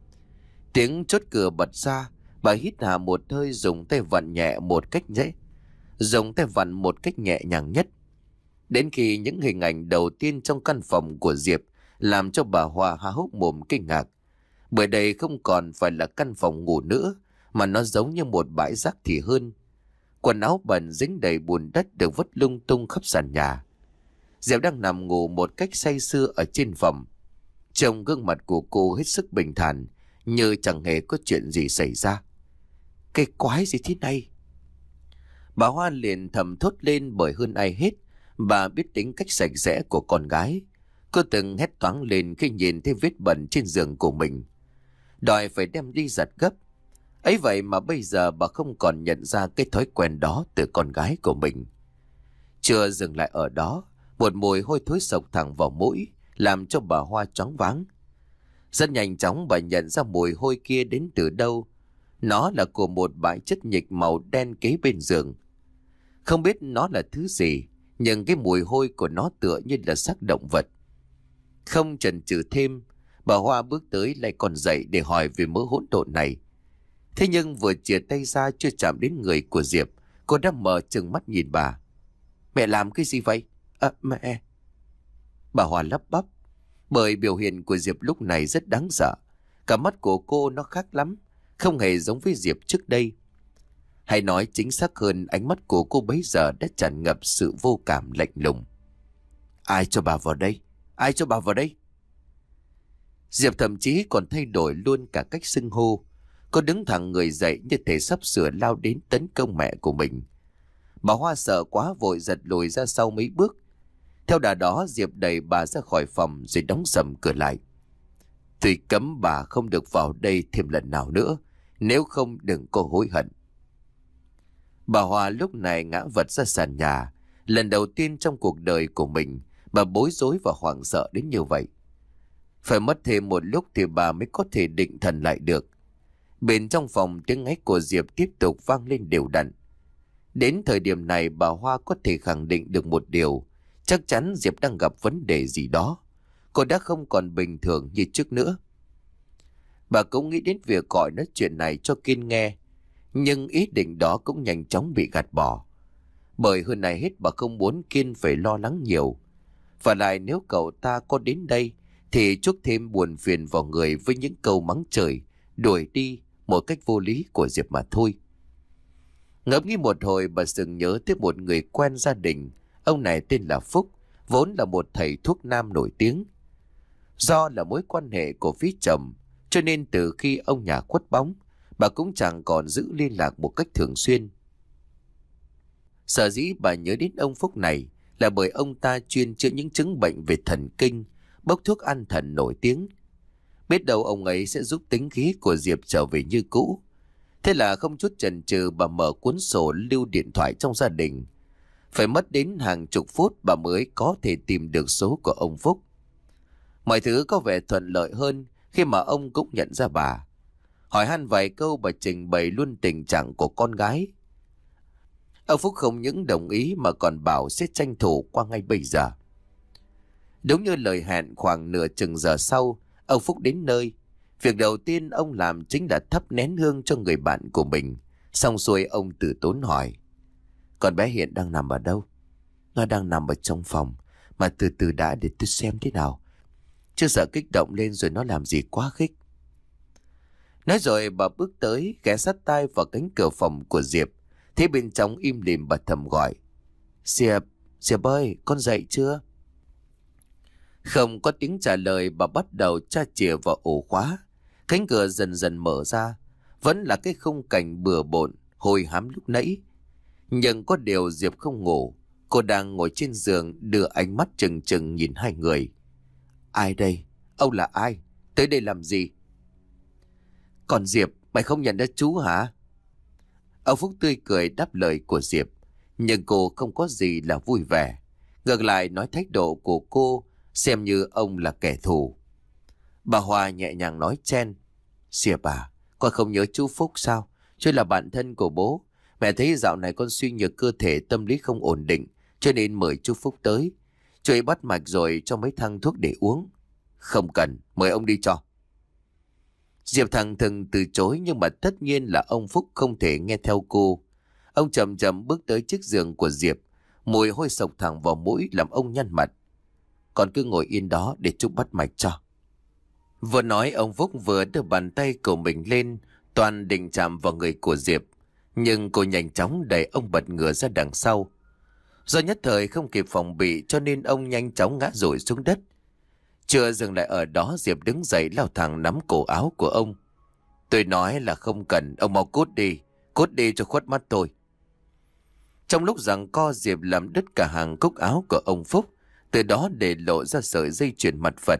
A: Tiếng chốt cửa bật ra, bà hít hà một hơi, dùng tay vặn nhẹ một cách dễ. Dùng tay vặn một cách nhẹ nhàng nhất. Đến khi những hình ảnh đầu tiên trong căn phòng của Diệp làm cho bà Hoa há hốc mồm kinh ngạc. Bởi đây không còn phải là căn phòng ngủ nữa, mà nó giống như một bãi rác thì hơn. Quần áo bẩn dính đầy bùn đất được vứt lung tung khắp sàn nhà. Diệp đang nằm ngủ một cách say sưa ở trên phòng. Trông gương mặt của cô hết sức bình thản, như chẳng hề có chuyện gì xảy ra. Cái quái gì thế này? Bà Hoa liền thầm thốt lên, bởi hơn ai hết bà biết tính cách sạch sẽ của con gái. Cô từng hét toáng lên khi nhìn thấy vết bẩn trên giường của mình, đòi phải đem đi giặt gấp. Ấy vậy mà bây giờ bà không còn nhận ra cái thói quen đó từ con gái của mình. Chưa dừng lại ở đó, một mùi hôi thối sộc thẳng vào mũi, làm cho bà Hoa choáng váng. Rất nhanh chóng bà nhận ra mùi hôi kia đến từ đâu. Nó là của một bãi chất nhịch màu đen kế bên giường. Không biết nó là thứ gì, nhưng cái mùi hôi của nó tựa như là xác động vật. Không chần chừ thêm, bà Hoa bước tới lại còn dậy để hỏi về mớ hỗn độn này. Thế nhưng vừa chìa tay ra chưa chạm đến người của Diệp, cô đã mở trừng mắt nhìn bà. Mẹ làm cái gì vậy? À, mẹ... Bà Hoa lắp bắp, bởi biểu hiện của Diệp lúc này rất đáng sợ. Cả mắt của cô nó khác lắm, không hề giống với Diệp trước đây. Hay nói chính xác hơn, ánh mắt của cô bấy giờ đã tràn ngập sự vô cảm lạnh lùng. Ai cho bà vào đây? Ai cho bà vào đây? Diệp thậm chí còn thay đổi luôn cả cách xưng hô. Cô đứng thẳng người dậy như thể sắp sửa lao đến tấn công mẹ của mình. Bà Hoa sợ quá vội giật lùi ra sau mấy bước. Theo đà đó, Diệp đẩy bà ra khỏi phòng rồi đóng sầm cửa lại. Tôi cấm bà không được vào đây thêm lần nào nữa, nếu không đừng có hối hận. Bà Hoa lúc này ngã vật ra sàn nhà. Lần đầu tiên trong cuộc đời của mình, bà bối rối và hoảng sợ đến như vậy. Phải mất thêm một lúc thì bà mới có thể định thần lại được. Bên trong phòng, tiếng ngáy của Diệp tiếp tục vang lên đều đặn. Đến thời điểm này, bà Hoa có thể khẳng định được một điều. Chắc chắn Diệp đang gặp vấn đề gì đó. Cô đã không còn bình thường như trước nữa. Bà cũng nghĩ đến việc gọi nói chuyện này cho Kiên nghe. Nhưng ý định đó cũng nhanh chóng bị gạt bỏ. Bởi hơn này hết bà không muốn Kiên phải lo lắng nhiều. Và lại nếu cậu ta có đến đây thì chuốc thêm buồn phiền vào người với những câu mắng trời, đuổi đi một cách vô lý của Diệp mà thôi. Ngẫm nghĩ một hồi, bà sừng nhớ tới một người quen gia đình. Ông này tên là Phúc, vốn là một thầy thuốc nam nổi tiếng. Do là mối quan hệ của phía chồng, cho nên từ khi ông nhà khuất bóng, bà cũng chẳng còn giữ liên lạc một cách thường xuyên. Sở dĩ bà nhớ đến ông Phúc này là bởi ông ta chuyên chữa những chứng bệnh về thần kinh, bốc thuốc an thần nổi tiếng. Biết đâu ông ấy sẽ giúp tính khí của Diệp trở về như cũ. Thế là không chút chần chừ, bà mở cuốn sổ lưu điện thoại trong gia đình. Phải mất đến hàng chục phút bà mới có thể tìm được số của ông Phúc. Mọi thứ có vẻ thuận lợi hơn khi mà ông cũng nhận ra bà. Hỏi han vài câu, bà trình bày luôn tình trạng của con gái. Ông Phúc không những đồng ý mà còn bảo sẽ tranh thủ qua ngay bây giờ. Đúng như lời hẹn, khoảng nửa chừng giờ sau, ông Phúc đến nơi. Việc đầu tiên ông làm chính là thắp nén hương cho người bạn của mình. Xong xuôi ông từ tốn hỏi: Con bé hiện đang nằm ở đâu? Nó đang nằm ở trong phòng. Mà từ từ đã, để tôi xem thế nào. Chứ sợ kích động lên rồi nó làm gì quá khích. Nói rồi bà bước tới, ghé sát tai vào cánh cửa phòng của Diệp. Thế bên trong im lìm, bà thầm gọi: Diệp, Diệp ơi, con dậy chưa? Không có tiếng trả lời, bà bắt đầu tra chìa vào ổ khóa. Cánh cửa dần dần mở ra. Vẫn là cái khung cảnh bừa bộn, hôi hám lúc nãy. Nhưng có điều Diệp không ngủ. Cô đang ngồi trên giường, đưa ánh mắt trừng trừng nhìn hai người. Ai đây? Ông là ai? Tới đây làm gì? Còn Diệp, mày không nhận ra chú hả? Ông Phúc tươi cười đáp lời của Diệp. Nhưng cô không có gì là vui vẻ. Ngược lại, nói thái độ của cô xem như ông là kẻ thù. Bà Hoa nhẹ nhàng nói chen. Diệp à, con không nhớ chú Phúc sao? Chú là bạn thân của bố. Mẹ thấy dạo này con suy nhược cơ thể, tâm lý không ổn định, cho nên mời chú Phúc tới. Chú ấy bắt mạch rồi cho mấy thang thuốc để uống. Không cần, mời ông đi cho. Diệp thẳng thừng từ chối, nhưng mà tất nhiên là ông Phúc không thể nghe theo cô. Ông chậm chậm bước tới chiếc giường của Diệp. Mùi hôi sộc thẳng vào mũi làm ông nhăn mặt. Còn cứ ngồi yên đó để chú bắt mạch cho. Vừa nói ông Phúc vừa đưa bàn tay của mình lên, toàn định chạm vào người của Diệp. Nhưng cô nhanh chóng đẩy ông bật ngửa ra đằng sau. Do nhất thời không kịp phòng bị cho nên ông nhanh chóng ngã rụi xuống đất. Chưa dừng lại ở đó, Diệp đứng dậy lao thẳng nắm cổ áo của ông. Tôi nói là không cần, ông mau cút đi, cút đi cho khuất mắt tôi. Trong lúc giằng co, Diệp làm đứt cả hàng cúc áo của ông Phúc, từ đó để lộ ra sợi dây chuyền mặt Phật.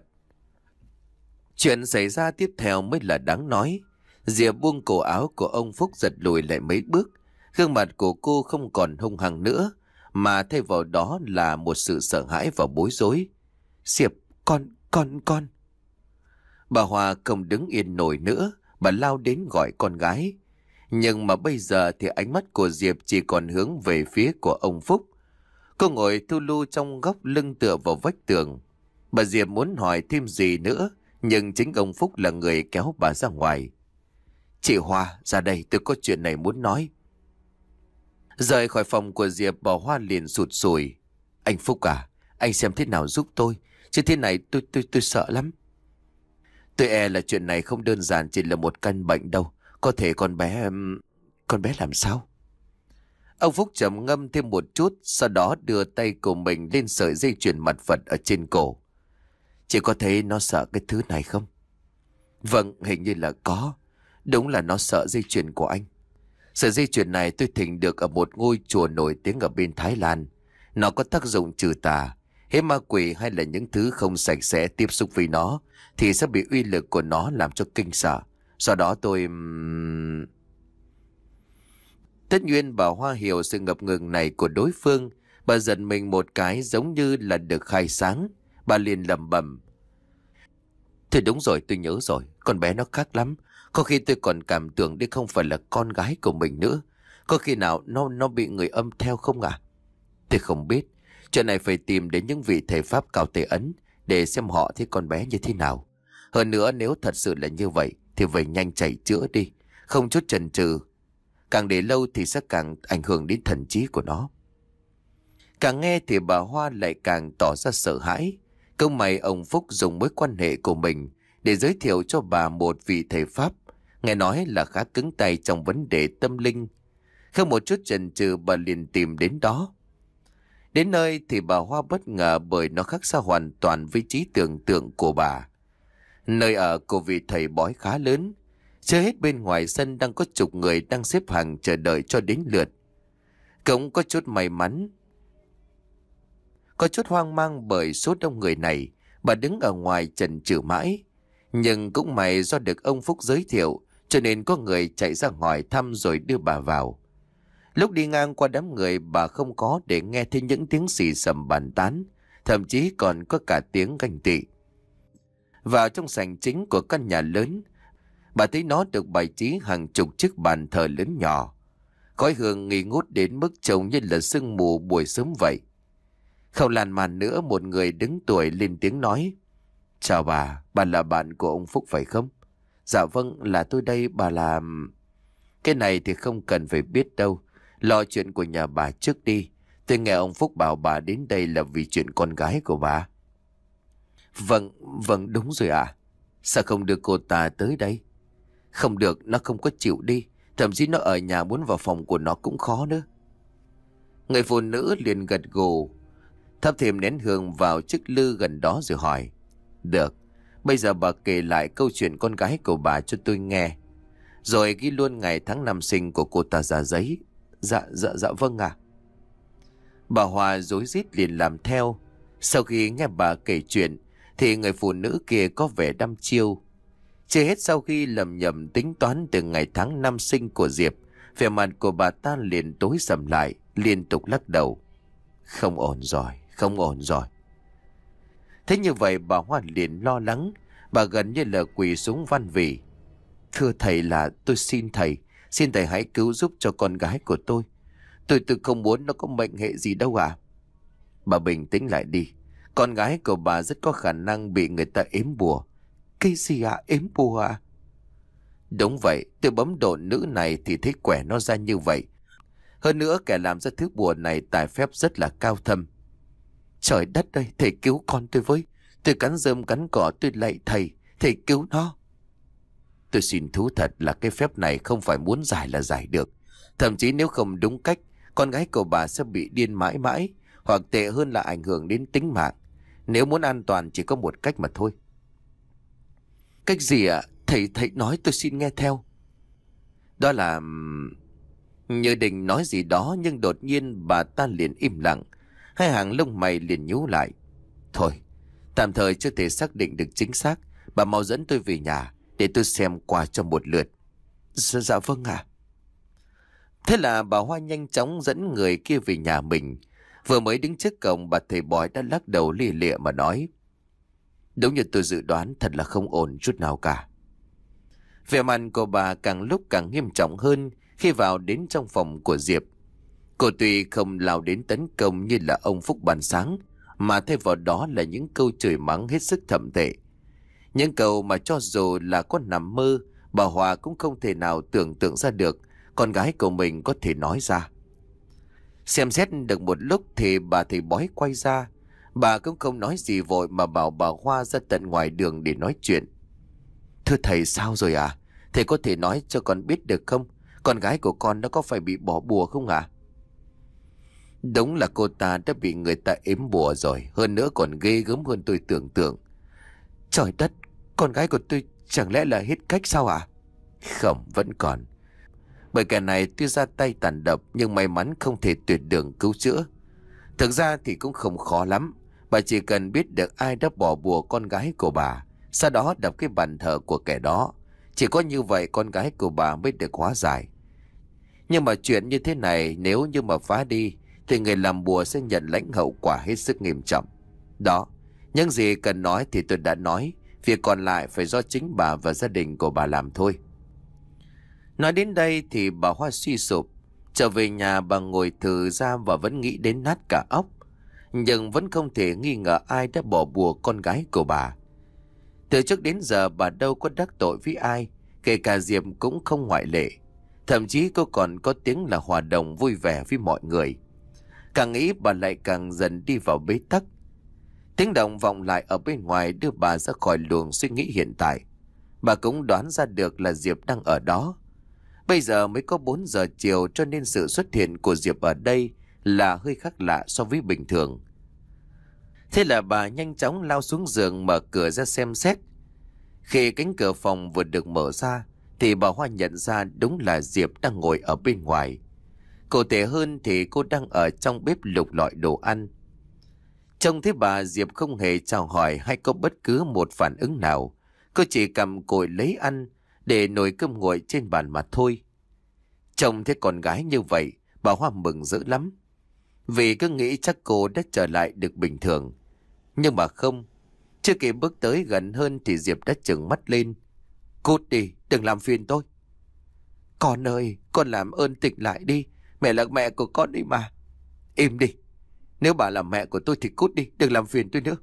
A: Chuyện xảy ra tiếp theo mới là đáng nói. Diệp buông cổ áo của ông Phúc giật lùi lại mấy bước. Gương mặt của cô không còn hung hăng nữa, mà thay vào đó là một sự sợ hãi và bối rối. Diệp, con, con, con. Bà Hoa không đứng yên nổi nữa, bà lao đến gọi con gái. Nhưng mà bây giờ thì ánh mắt của Diệp chỉ còn hướng về phía của ông Phúc. Cô ngồi thu lu trong góc lưng tựa vào vách tường. Bà Diệp muốn hỏi thêm gì nữa, nhưng chính ông Phúc là người kéo bà ra ngoài. Chị Hoa, ra đây, tôi có chuyện này muốn nói. Rời khỏi phòng của Diệp, bà Hoa liền sụt sùi. Anh Phúc à, anh xem thế nào giúp tôi, chứ thế này tôi tôi tôi sợ lắm. Tôi e là chuyện này không đơn giản chỉ là một căn bệnh đâu. Có thể con bé... Con bé làm sao? Ông Phúc trầm ngâm thêm một chút, sau đó đưa tay của mình lên sợi dây chuyền mặt Phật ở trên cổ. Chị có thấy nó sợ cái thứ này không? Vâng, hình như là có. Đúng là nó sợ dây chuyền của anh. Sợi dây chuyền này tôi thỉnh được ở một ngôi chùa nổi tiếng ở bên Thái Lan. Nó có tác dụng trừ tà. Hễ ma quỷ hay là những thứ không sạch sẽ tiếp xúc với nó thì sẽ bị uy lực của nó làm cho kinh sợ. Sau đó tôi... Tất nhiên bà Hoa hiểu sự ngập ngừng này của đối phương. Bà giật mình một cái giống như là được khai sáng. Bà liền lẩm bẩm. Thì đúng rồi, tôi nhớ rồi. Con bé nó khác lắm. Có khi tôi còn cảm tưởng đây không phải là con gái của mình nữa. Có khi nào nó nó bị người âm theo không à? Tôi không biết. Chuyện này phải tìm đến những vị thầy Pháp cao tay Ấn để xem họ thấy con bé như thế nào. Hơn nữa nếu thật sự là như vậy thì phải nhanh chạy chữa đi, không chút chần chừ. Càng để lâu thì sẽ càng ảnh hưởng đến thần trí của nó. Càng nghe thì bà Hoa lại càng tỏ ra sợ hãi. Câu mày ông Phúc dùng mối quan hệ của mình để giới thiệu cho bà một vị thầy Pháp, nghe nói là khá cứng tay trong vấn đề tâm linh. Không một chút chần chừ bà liền tìm đến đó. Đến nơi thì bà Hoa bất ngờ bởi nó khác xa hoàn toàn với trí tưởng tượng của bà. Nơi ở của vị thầy bói khá lớn. Chưa hết bên ngoài sân đang có chục người đang xếp hàng chờ đợi cho đến lượt. Cũng có chút may mắn, có chút hoang mang bởi số đông người này. Bà đứng ở ngoài chần chừ mãi. Nhưng cũng may do được ông Phúc giới thiệu cho nên có người chạy ra hỏi thăm rồi đưa bà vào. Lúc đi ngang qua đám người bà không có để nghe thấy những tiếng xì xầm bàn tán, thậm chí còn có cả tiếng ganh tị. Vào trong sảnh chính của căn nhà lớn, bà thấy nó được bày trí hàng chục chiếc bàn thờ lớn nhỏ. Khói hương nghi ngút đến mức trông như là sương mù buổi sớm vậy. Không làn màn nữa, một người đứng tuổi lên tiếng nói. Chào bà, bà là bạn của ông Phúc phải không? Dạ vâng, là tôi đây, bà là... Cái này thì không cần phải biết đâu. Lo chuyện của nhà bà trước đi. Tôi nghe ông Phúc bảo bà đến đây là vì chuyện con gái của bà. Vâng, vâng đúng rồi ạ. À. Sao không đưa cô ta tới đây? Không được, nó không có chịu đi. Thậm chí nó ở nhà muốn vào phòng của nó cũng khó nữa. Người phụ nữ liền gật gù, thắp thêm nén hương vào chiếc lư gần đó rồi hỏi. Được, bây giờ bà kể lại câu chuyện con gái của bà cho tôi nghe. Rồi ghi luôn ngày tháng năm sinh của cô ta ra giấy. Dạ, dạ, dạ vâng ạ. À. Bà Hoa rối rít liền làm theo. Sau khi nghe bà kể chuyện thì người phụ nữ kia có vẻ đăm chiêu. Chưa hết sau khi lầm nhầm tính toán từ ngày tháng năm sinh của Diệp, vẻ mặt của bà ta liền tối sầm lại, liên tục lắc đầu. Không ổn rồi, không ổn rồi. Thế như vậy bà Hoa liền lo lắng. Bà gần như là quỳ xuống van vỉ. Thưa thầy, là tôi xin thầy, xin thầy hãy cứu giúp cho con gái của tôi. Tôi tôi không muốn nó có mệnh hệ gì đâu ạ. Bà bình tĩnh lại đi. Con gái của bà rất có khả năng bị người ta ếm bùa. Cái gì ạ? Ếm bùa ạ? Đúng vậy, tôi bấm độn nữ này thì thấy quẻ nó ra như vậy. Hơn nữa kẻ làm ra thứ bùa này tài phép rất là cao thâm. Trời đất ơi, thầy cứu con tôi với. Tôi cắn rơm cắn cỏ, tôi lạy thầy, thầy cứu nó. Tôi xin thú thật là cái phép này không phải muốn giải là giải được. Thậm chí nếu không đúng cách, con gái của bà sẽ bị điên mãi mãi, hoặc tệ hơn là ảnh hưởng đến tính mạng. Nếu muốn an toàn chỉ có một cách mà thôi. Cách gì ạ? Thầy, thầy nói tôi xin nghe theo. Đó là... Như định nói gì đó nhưng đột nhiên bà ta liền im lặng. Hai hàng lông mày liền nhíu lại. Thôi, tạm thời chưa thể xác định được chính xác. Bà mau dẫn tôi về nhà để tôi xem qua cho một lượt. Dạ, dạ vâng ạ. Thế là bà Hoa nhanh chóng dẫn người kia về nhà mình. Vừa mới đứng trước cổng, bà thầy bói đã lắc đầu lìa lịa mà nói. Đúng như tôi dự đoán, thật là không ổn chút nào cả. Vẻ mặt của bà càng lúc càng nghiêm trọng hơn khi vào đến trong phòng của Diệp. Cô tuy không lao đến tấn công như là ông Phúc ban sáng, mà thay vào đó là những câu chửi mắng hết sức thậm tệ. Những câu mà cho dù là có nằm mơ, bà Hòa cũng không thể nào tưởng tượng ra được con gái của mình có thể nói ra. Xem xét được một lúc thì bà thầy bói quay ra. Bà cũng không nói gì vội mà bảo bà Hoa ra tận ngoài đường để nói chuyện. Thưa thầy, sao rồi à? Thầy có thể nói cho con biết được không? Con gái của con nó có phải bị bỏ bùa không ạ? À? Đúng là cô ta đã bị người ta ếm bùa rồi. Hơn nữa còn ghê gớm hơn tôi tưởng tượng. Trời đất, con gái của tôi chẳng lẽ là hết cách sao ạ? À? Không, vẫn còn. Bởi kẻ này tuy ra tay tàn độc nhưng may mắn không thể tuyệt đường cứu chữa. Thực ra thì cũng không khó lắm. Bà chỉ cần biết được ai đã bỏ bùa con gái của bà, sau đó đập cái bàn thờ của kẻ đó. Chỉ có như vậy con gái của bà mới được hóa giải. Nhưng mà chuyện như thế này nếu như mà phá đi thì người làm bùa sẽ nhận lãnh hậu quả hết sức nghiêm trọng. Đó, những gì cần nói thì tôi đã nói. Việc còn lại phải do chính bà và gia đình của bà làm thôi. Nói đến đây thì bà Hoa suy sụp. Trở về nhà bà ngồi thử ra và vẫn nghĩ đến nát cả óc. Nhưng vẫn không thể nghi ngờ ai đã bỏ bùa con gái của bà. Từ trước đến giờ bà đâu có đắc tội với ai, kể cả Diệp cũng không ngoại lệ. Thậm chí cô còn có tiếng là hòa đồng vui vẻ với mọi người. Càng nghĩ bà lại càng dần đi vào bế tắc. Tiếng động vọng lại ở bên ngoài đưa bà ra khỏi luồng suy nghĩ hiện tại. Bà cũng đoán ra được là Diệp đang ở đó. Bây giờ mới có bốn giờ chiều cho nên sự xuất hiện của Diệp ở đây là hơi khác lạ so với bình thường. Thế là bà nhanh chóng lao xuống giường mở cửa ra xem xét. Khi cánh cửa phòng vừa được mở ra thì bà Hoa nhận ra đúng là Diệp đang ngồi ở bên ngoài. Cụ thể hơn thì cô đang ở trong bếp lục lọi đồ ăn. Trông thấy bà, Diệp không hề chào hỏi hay có bất cứ một phản ứng nào. Cô chỉ cầm cội lấy ăn để nồi cơm nguội trên bàn mà thôi. Trông thấy con gái như vậy, bà Hoa mừng dữ lắm. Vì cứ nghĩ chắc cô đã trở lại được bình thường. Nhưng mà không. Chưa kịp bước tới gần hơn thì Diệp đã trừng mắt lên. Cút đi, đừng làm phiền tôi. Con ơi, con làm ơn tỉnh lại đi. Mẹ là mẹ của con đi mà. Im đi. Nếu bà là mẹ của tôi thì cút đi, đừng làm phiền tôi nữa.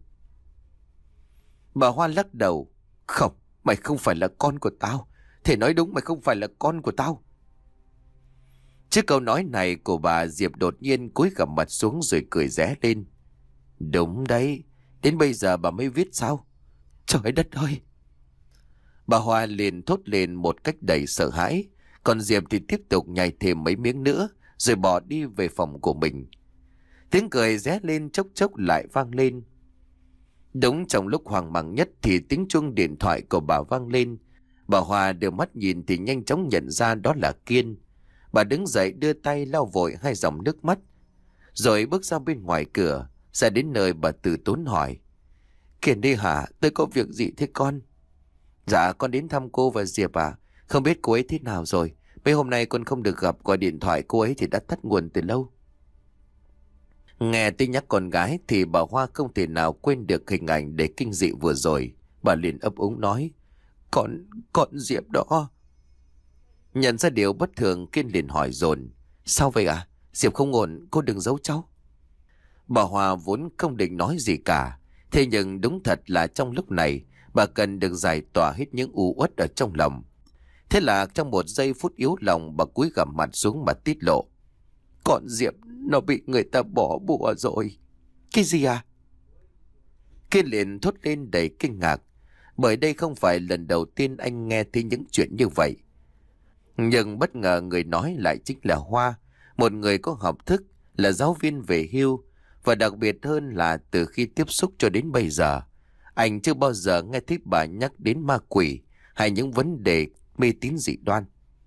A: Bà Hoa lắc đầu. Không, mày không phải là con của tao. Thể nói đúng, mày không phải là con của tao. Trước câu nói này của bà, Diệp đột nhiên cúi gằm mặt xuống rồi cười ré lên. Đúng đấy, đến bây giờ bà mới viết sao? Trời đất ơi! Bà Hoa liền thốt lên một cách đầy sợ hãi. Còn Diệp thì tiếp tục nhai thêm mấy miếng nữa rồi bỏ đi về phòng của mình. Tiếng cười ré lên chốc chốc lại vang lên. Đúng trong lúc hoang mang nhất thì tiếng chuông điện thoại của bà vang lên. Bà Hoa đưa mắt nhìn thì nhanh chóng nhận ra đó là Kiên. Bà đứng dậy đưa tay lau vội hai dòng nước mắt. Rồi bước ra bên ngoài cửa. Ra đến nơi bà từ tốn hỏi. Kiên đi hả? Tôi có việc gì thế con? Dạ con đến thăm cô và Diệp à. Không biết cô ấy thế nào rồi. Mấy hôm nay con không được gặp, gọi điện thoại cô ấy thì đã tắt nguồn từ lâu. Nghe tin nhắc con gái thì bà Hoa không thể nào quên được hình ảnh để kinh dị vừa rồi. Bà liền ấp úng nói: Con, con Diệp đó. Nhận ra điều bất thường, Kiên liền hỏi dồn: Sao vậy à? Diệp không ổn, cô đừng giấu cháu. Bà Hoa vốn không định nói gì cả. Thế nhưng đúng thật là trong lúc này bà cần được giải tỏa hết những u uất ở trong lòng. Thế là trong một giây phút yếu lòng, bà cúi gằm mặt xuống mà tiết lộ: Con Diệp nó bị người ta bỏ bùa rồi. Cái gì à? Kiên liền thốt lên đầy kinh ngạc, bởi đây không phải lần đầu tiên anh nghe thấy những chuyện như vậy. Nhưng bất ngờ người nói lại chính là Hoa, một người có học thức, là giáo viên về hưu, và đặc biệt hơn là từ khi tiếp xúc cho đến bây giờ, anh chưa bao giờ nghe thấy bà nhắc đến ma quỷ hay những vấn đề mê tín dị đoan.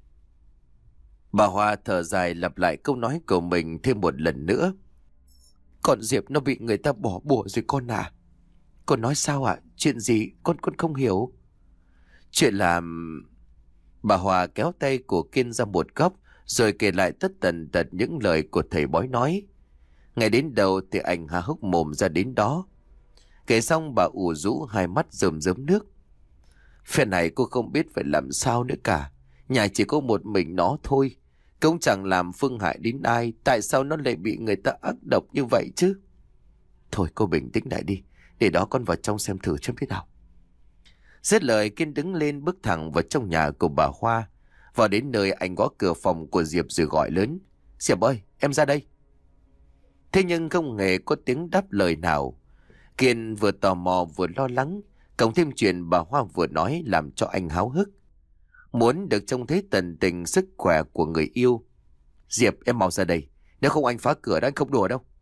A: Bà Hoa thở dài lặp lại câu nói của mình thêm một lần nữa: Con Diệp nó bị người ta bỏ bùa rồi con à. Con nói sao ạ? À? Chuyện gì? Con con không hiểu. Chuyện là... Bà Hòa kéo tay của Kiên ra một góc rồi kể lại tất tần tật những lời của thầy bói nói. Ngày đến đầu thì anh há hốc mồm ra đến đó. Kể xong bà ù rũ hai mắt rơm rớm nước. Phen này cô không biết phải làm sao nữa cả. Nhà chỉ có một mình nó thôi. Cũng chẳng làm phương hại đến ai. Tại sao nó lại bị người ta ác độc như vậy chứ? Thôi cô bình tĩnh lại đi. Để đó con vào trong xem thử xem thế nào. Dứt lời, Kiên đứng lên bước thẳng vào trong nhà của bà Hoa. Vào đến nơi, anh gõ cửa phòng của Diệp rồi gọi lớn: Diệp ơi, em ra đây. Thế nhưng không hề có tiếng đáp lời nào. Kiên vừa tò mò vừa lo lắng, cộng thêm chuyện bà Hoa vừa nói làm cho anh háo hức, muốn được trông thấy tận tình sức khỏe của người yêu. Diệp, em mau ra đây, nếu không anh phá cửa đó, anh không đùa đâu.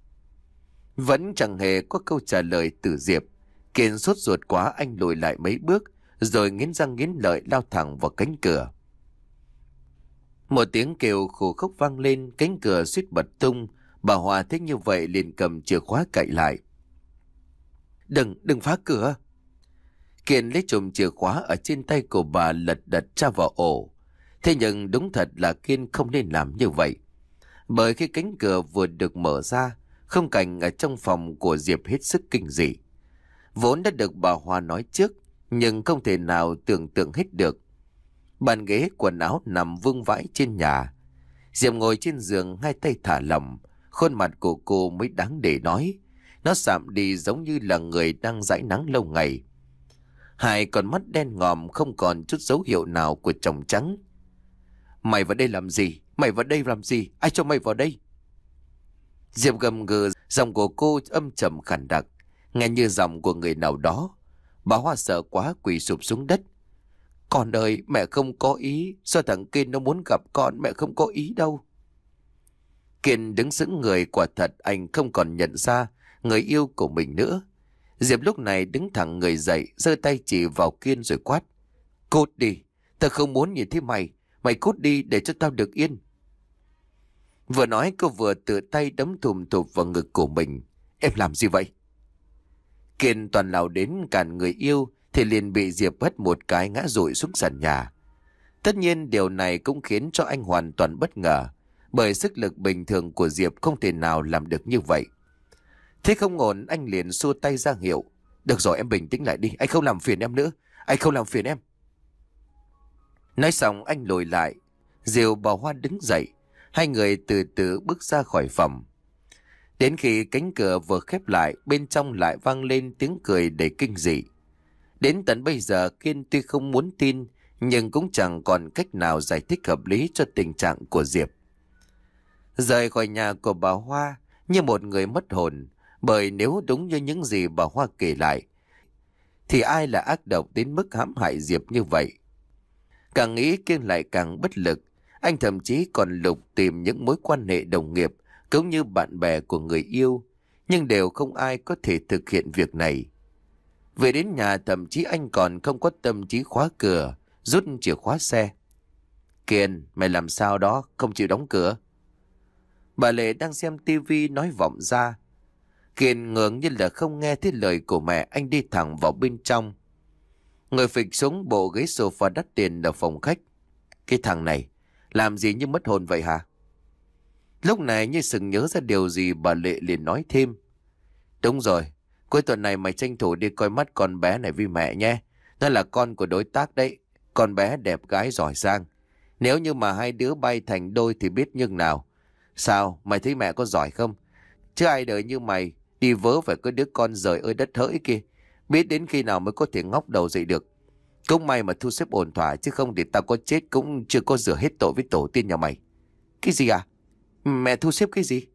A: Vẫn chẳng hề có câu trả lời từ Diệp. Kiên sốt ruột quá, anh lùi lại mấy bước rồi nghiến răng nghiến lợi lao thẳng vào cánh cửa. Một tiếng kêu khổ khóc vang lên, cánh cửa suýt bật tung. Bà Hòa thấy như vậy liền cầm chìa khóa cậy lại. Đừng, đừng phá cửa. Kiên lấy chùm chìa khóa ở trên tay của bà lật đật tra vào ổ. Thế nhưng đúng thật là Kiên không nên làm như vậy. Bởi khi cánh cửa vừa được mở ra, khung cảnh ở trong phòng của Diệp hết sức kinh dị. Vốn đã được bà Hoa nói trước, nhưng không thể nào tưởng tượng hết được. Bàn ghế quần áo nằm vương vãi trên nhà. Diệp ngồi trên giường hai tay thả lỏng, khuôn mặt của cô mới đáng để nói. Nó sạm đi giống như là người đang dãi nắng lâu ngày. Hai con mắt đen ngòm không còn chút dấu hiệu nào của tròng trắng. Mày vào đây làm gì? Mày vào đây làm gì? Ai cho mày vào đây? Diệp gầm gừ, giọng của cô âm trầm khàn đặc, nghe như giọng của người nào đó. Bà Hoa sợ quá quỳ sụp xuống đất. Con ơi, mẹ không có ý. Sao thằng Kiên nó muốn gặp con? Mẹ không có ý đâu. Kiên đứng sững người, quả thật anh không còn nhận ra người yêu của mình nữa. Diệp lúc này đứng thẳng người dậy, giơ tay chỉ vào Kiên rồi quát: Cút đi, tao không muốn nhìn thấy mày. Mày cút đi để cho tao được yên. Vừa nói cô vừa tự tay đấm thùm thụp vào ngực của mình. Em làm gì vậy? Kiên toàn lao đến cản người yêu thì liền bị Diệp hất một cái ngã rụi xuống sàn nhà. Tất nhiên điều này cũng khiến cho anh hoàn toàn bất ngờ, bởi sức lực bình thường của Diệp không thể nào làm được như vậy. Thế không ổn, anh liền xua tay ra hiệu: Được rồi, em bình tĩnh lại đi, anh không làm phiền em nữa. Anh không làm phiền em. Nói xong anh lùi lại, dìu bà Hoa đứng dậy. Hai người từ từ bước ra khỏi phòng. Đến khi cánh cửa vừa khép lại, bên trong lại vang lên tiếng cười đầy kinh dị. Đến tận bây giờ Kiên tuy không muốn tin, nhưng cũng chẳng còn cách nào giải thích hợp lý cho tình trạng của Diệp. Rời khỏi nhà của bà Hoa như một người mất hồn, bởi nếu đúng như những gì bà Hoa kể lại, thì ai là ác độc đến mức hãm hại Diệp như vậy? Càng nghĩ Kiên lại càng bất lực. Anh thậm chí còn lục tìm những mối quan hệ đồng nghiệp cũng như bạn bè của người yêu, nhưng đều không ai có thể thực hiện việc này. Về đến nhà thậm chí anh còn không có tâm trí khóa cửa, rút chìa khóa xe. Kiên, mày làm sao đó, không chịu đóng cửa? Bà Lệ đang xem tivi nói vọng ra. Kiên ngưỡng như là không nghe thấy lời của mẹ, anh đi thẳng vào bên trong. Ngồi phịch xuống bộ ghế sofa đắt tiền ở phòng khách. Cái thằng này, làm gì như mất hồn vậy hả? Lúc này như sừng nhớ ra điều gì, bà Lệ liền nói thêm. Đúng rồi, cuối tuần này mày tranh thủ đi coi mắt con bé này với mẹ nhé. Nó là con của đối tác đấy. Con bé đẹp gái giỏi giang. Nếu như mà hai đứa bay thành đôi thì biết nhưng nào. Sao, mày thấy mẹ có giỏi không? Chứ ai đời như mày, đi vớ phải có đứa con rời ơi đất hỡi kia. Biết đến khi nào mới có thể ngóc đầu dậy được. Cũng may mà thu xếp ổn thỏa, chứ không thì tao có chết cũng chưa có rửa hết tội với tổ tiên nhà mày. Cái gì à? Mẹ thu xếp cái gì?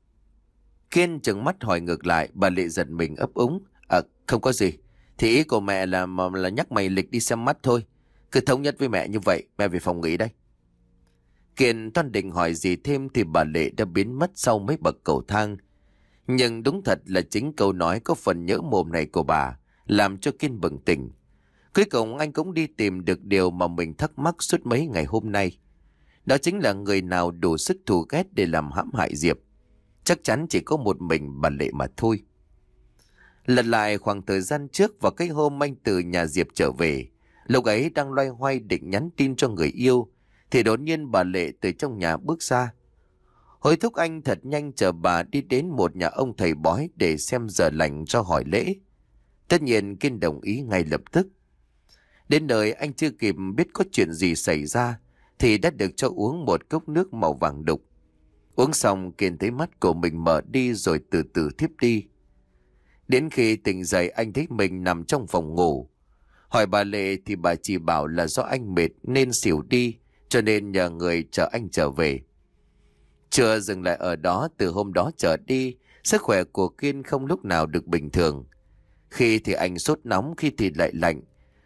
A: Kiên trừng mắt hỏi ngược lại. Bà Lệ giật mình ấp úng. À, không có gì. Thì ý của mẹ là là nhắc mày lịch đi xem mắt thôi. Cứ thống nhất với mẹ như vậy. Mẹ về phòng nghỉ đây. Kiên toan định hỏi gì thêm thì bà Lệ đã biến mất sau mấy bậc cầu thang. Nhưng đúng thật là chính câu nói có phần nhỡ mồm này của bà làm cho Kiên bừng tỉnh. Cuối cùng anh cũng đi tìm được điều mà mình thắc mắc suốt mấy ngày hôm nay. Đó chính là người nào đủ sức thù ghét để làm hãm hại Diệp. Chắc chắn chỉ có một mình bà Lệ mà thôi. Lật lại khoảng thời gian trước vào cái hôm anh từ nhà Diệp trở về, lúc ấy đang loay hoay định nhắn tin cho người yêu, thì đột nhiên bà Lệ từ trong nhà bước ra. Hối thúc anh thật nhanh chờ bà đi đến một nhà ông thầy bói để xem giờ lành cho hỏi lễ. Tất nhiên Kiên đồng ý ngay lập tức. Đến nơi anh chưa kịp biết có chuyện gì xảy ra thì đã được cho uống một cốc nước màu vàng đục. Uống xong Kiên thấy mắt của mình mở đi rồi từ từ thiếp đi. Đến khi tỉnh dậy anh thấy mình nằm trong phòng ngủ. Hỏi bà Lệ thì bà chỉ bảo là do anh mệt nên xỉu đi, cho nên nhờ người chở anh trở về. Chưa dừng lại ở đó, từ hôm đó trở đi, sức khỏe của Kiên không lúc nào được bình thường. Khi thì anh sốt nóng, khi thì lại lạnh.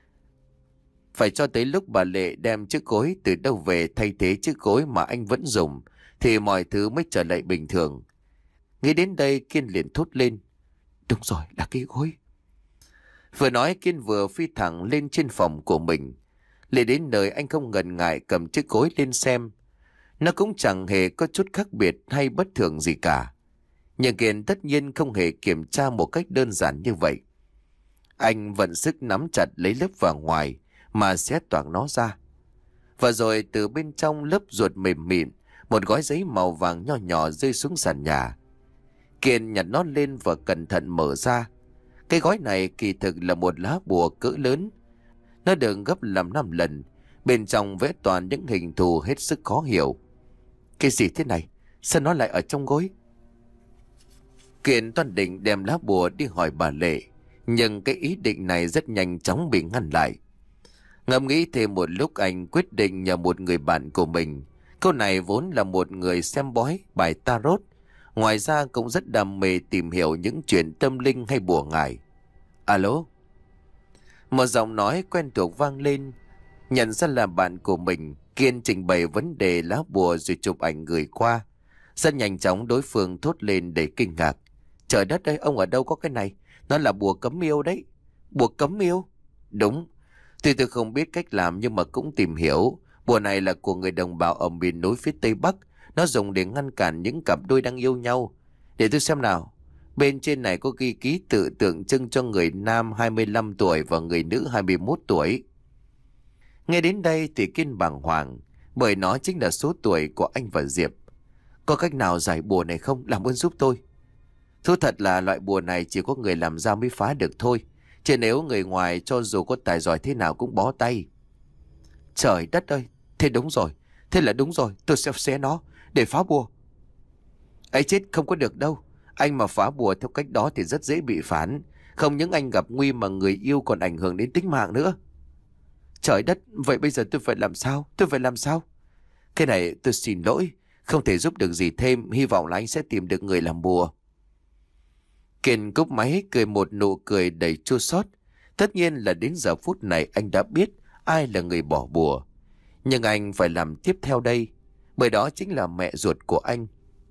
A: Phải cho tới lúc bà Lệ đem chiếc gối từ đâu về thay thế chiếc gối mà anh vẫn dùng thì mọi thứ mới trở lại bình thường. Nghĩ đến đây Kiên liền thốt lên. Đúng rồi, là cái gối. Vừa nói Kiên vừa phi thẳng lên trên phòng của mình. Lên đến nơi anh không ngần ngại cầm chiếc gối lên xem. Nó cũng chẳng hề có chút khác biệt hay bất thường gì cả. Nhưng Kiên tất nhiên không hề kiểm tra một cách đơn giản như vậy. Anh vận sức nắm chặt lấy lớp vàng ngoài mà xé toạc nó ra. Và rồi từ bên trong lớp ruột mềm mịn, một gói giấy màu vàng nho nhỏ rơi xuống sàn nhà. Kiên nhặt nó lên và cẩn thận mở ra. Cái gói này kỳ thực là một lá bùa cỡ lớn. Nó được gấp làm năm lần, bên trong vẽ toàn những hình thù hết sức khó hiểu. Cái gì thế này? Sao nó lại ở trong gối? Kiên toan định đem lá bùa đi hỏi bà Lệ, nhưng cái ý định này rất nhanh chóng bị ngăn lại. Ngẫm nghĩ thêm một lúc anh quyết định nhờ một người bạn của mình. Cô này vốn là một người xem bói bài tarot, ngoài ra cũng rất đam mê tìm hiểu những chuyện tâm linh hay bùa ngải. Alo? Một giọng nói quen thuộc vang lên. Nhận ra là bạn của mình, Kiên trình bày vấn đề lá bùa rồi chụp ảnh gửi qua. Rất nhanh chóng đối phương thốt lên để kinh ngạc. Trời đất ơi, ông ở đâu có cái này? Nó là bùa cấm yêu đấy. Bùa cấm yêu? Đúng. Tuy tôi không biết cách làm nhưng mà cũng tìm hiểu. Bùa này là của người đồng bào ở miền núi phía Tây Bắc. Nó dùng để ngăn cản những cặp đôi đang yêu nhau. Để tôi xem nào. Bên trên này có ghi ký tự tượng trưng cho người nam hai mươi lăm tuổi và người nữ hai mươi mốt tuổi. Nghe đến đây thì Kiên bàng hoàng, bởi nó chính là số tuổi của anh và Diệp. Có cách nào giải bùa này không? Làm ơn giúp tôi. Thú thật là loại bùa này chỉ có người làm ra mới phá được thôi. Chứ nếu người ngoài cho dù có tài giỏi thế nào cũng bó tay. Trời đất ơi, thế đúng rồi. Thế là đúng rồi, tôi sẽ xé nó để phá bùa. Ấy chết, không có được đâu. Anh mà phá bùa theo cách đó thì rất dễ bị phản. Không những anh gặp nguy mà người yêu còn ảnh hưởng đến tính mạng nữa. Trời đất, vậy bây giờ tôi phải làm sao? Tôi phải làm sao? Cái này tôi xin lỗi, không thể giúp được gì thêm. Hy vọng là anh sẽ tìm được người làm bùa. Kiên cúp máy cười một nụ cười đầy chua xót. Tất nhiên là đến giờ phút này anh đã biết ai là người bỏ bùa. Nhưng anh phải làm tiếp theo đây, bởi đó chính là mẹ ruột của anh.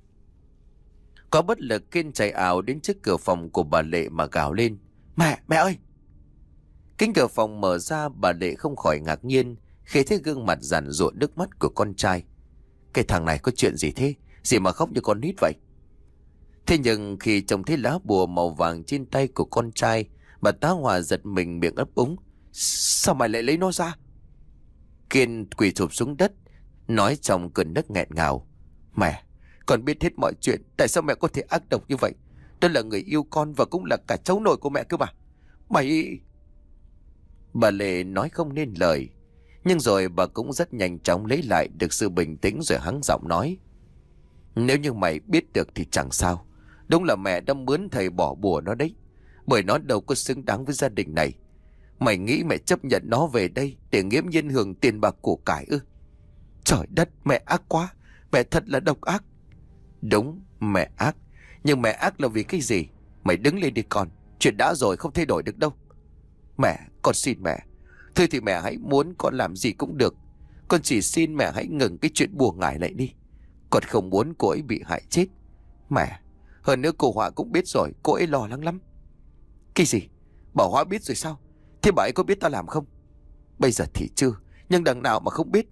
A: Có bất lực Kiên chạy ảo đến trước cửa phòng của bà Lệ mà gào lên. Mẹ, mẹ ơi! Cánh cửa phòng mở ra, bà Lệ không khỏi ngạc nhiên khi thấy gương mặt giàn giụa nước mắt của con trai. Cái thằng này có chuyện gì thế? Gì mà khóc như con nít vậy? Thế nhưng khi trông thấy lá bùa màu vàng trên tay của con trai, bà tá hỏa giật mình miệng ấp úng. Sao mày lại lấy nó ra? Kiên quỳ sụp xuống đất, nói trong cơn nấc nghẹn ngào. Mẹ,
B: Con biết hết mọi chuyện, tại sao mẹ có thể ác độc như vậy? Tôi là người yêu con và cũng là cả cháu nội của mẹ cơ mà. Mày...
A: Bà Lệ nói không nên lời, nhưng rồi bà cũng rất nhanh chóng lấy lại được sự bình tĩnh rồi hắng giọng nói. Nếu như mày biết được thì chẳng sao. Đúng là mẹ đã mướn thầy bỏ bùa nó đấy, bởi nó đâu có xứng đáng với gia đình này. Mày nghĩ mẹ chấp nhận nó về đây để nghiễm nhiên hưởng tiền bạc của cải ư?
B: Trời đất, mẹ ác quá. Mẹ thật là độc ác.
A: Đúng, mẹ ác. Nhưng mẹ ác là vì cái gì? Mày đứng lên đi con. Chuyện đã rồi không thay đổi được đâu.
B: Mẹ, con xin mẹ. Thôi thì mẹ hãy muốn con làm gì cũng được. Con chỉ xin mẹ hãy ngừng cái chuyện bùa ngải lại đi. Con không muốn cô ấy bị hại chết. Mẹ, hơn nữa cô Họa cũng biết rồi, cô ấy lo lắng lắm. Cái gì? Bảo Họa biết rồi sao? Thế bà ấy có biết ta làm không? Bây giờ thì chưa, nhưng đằng nào mà không biết.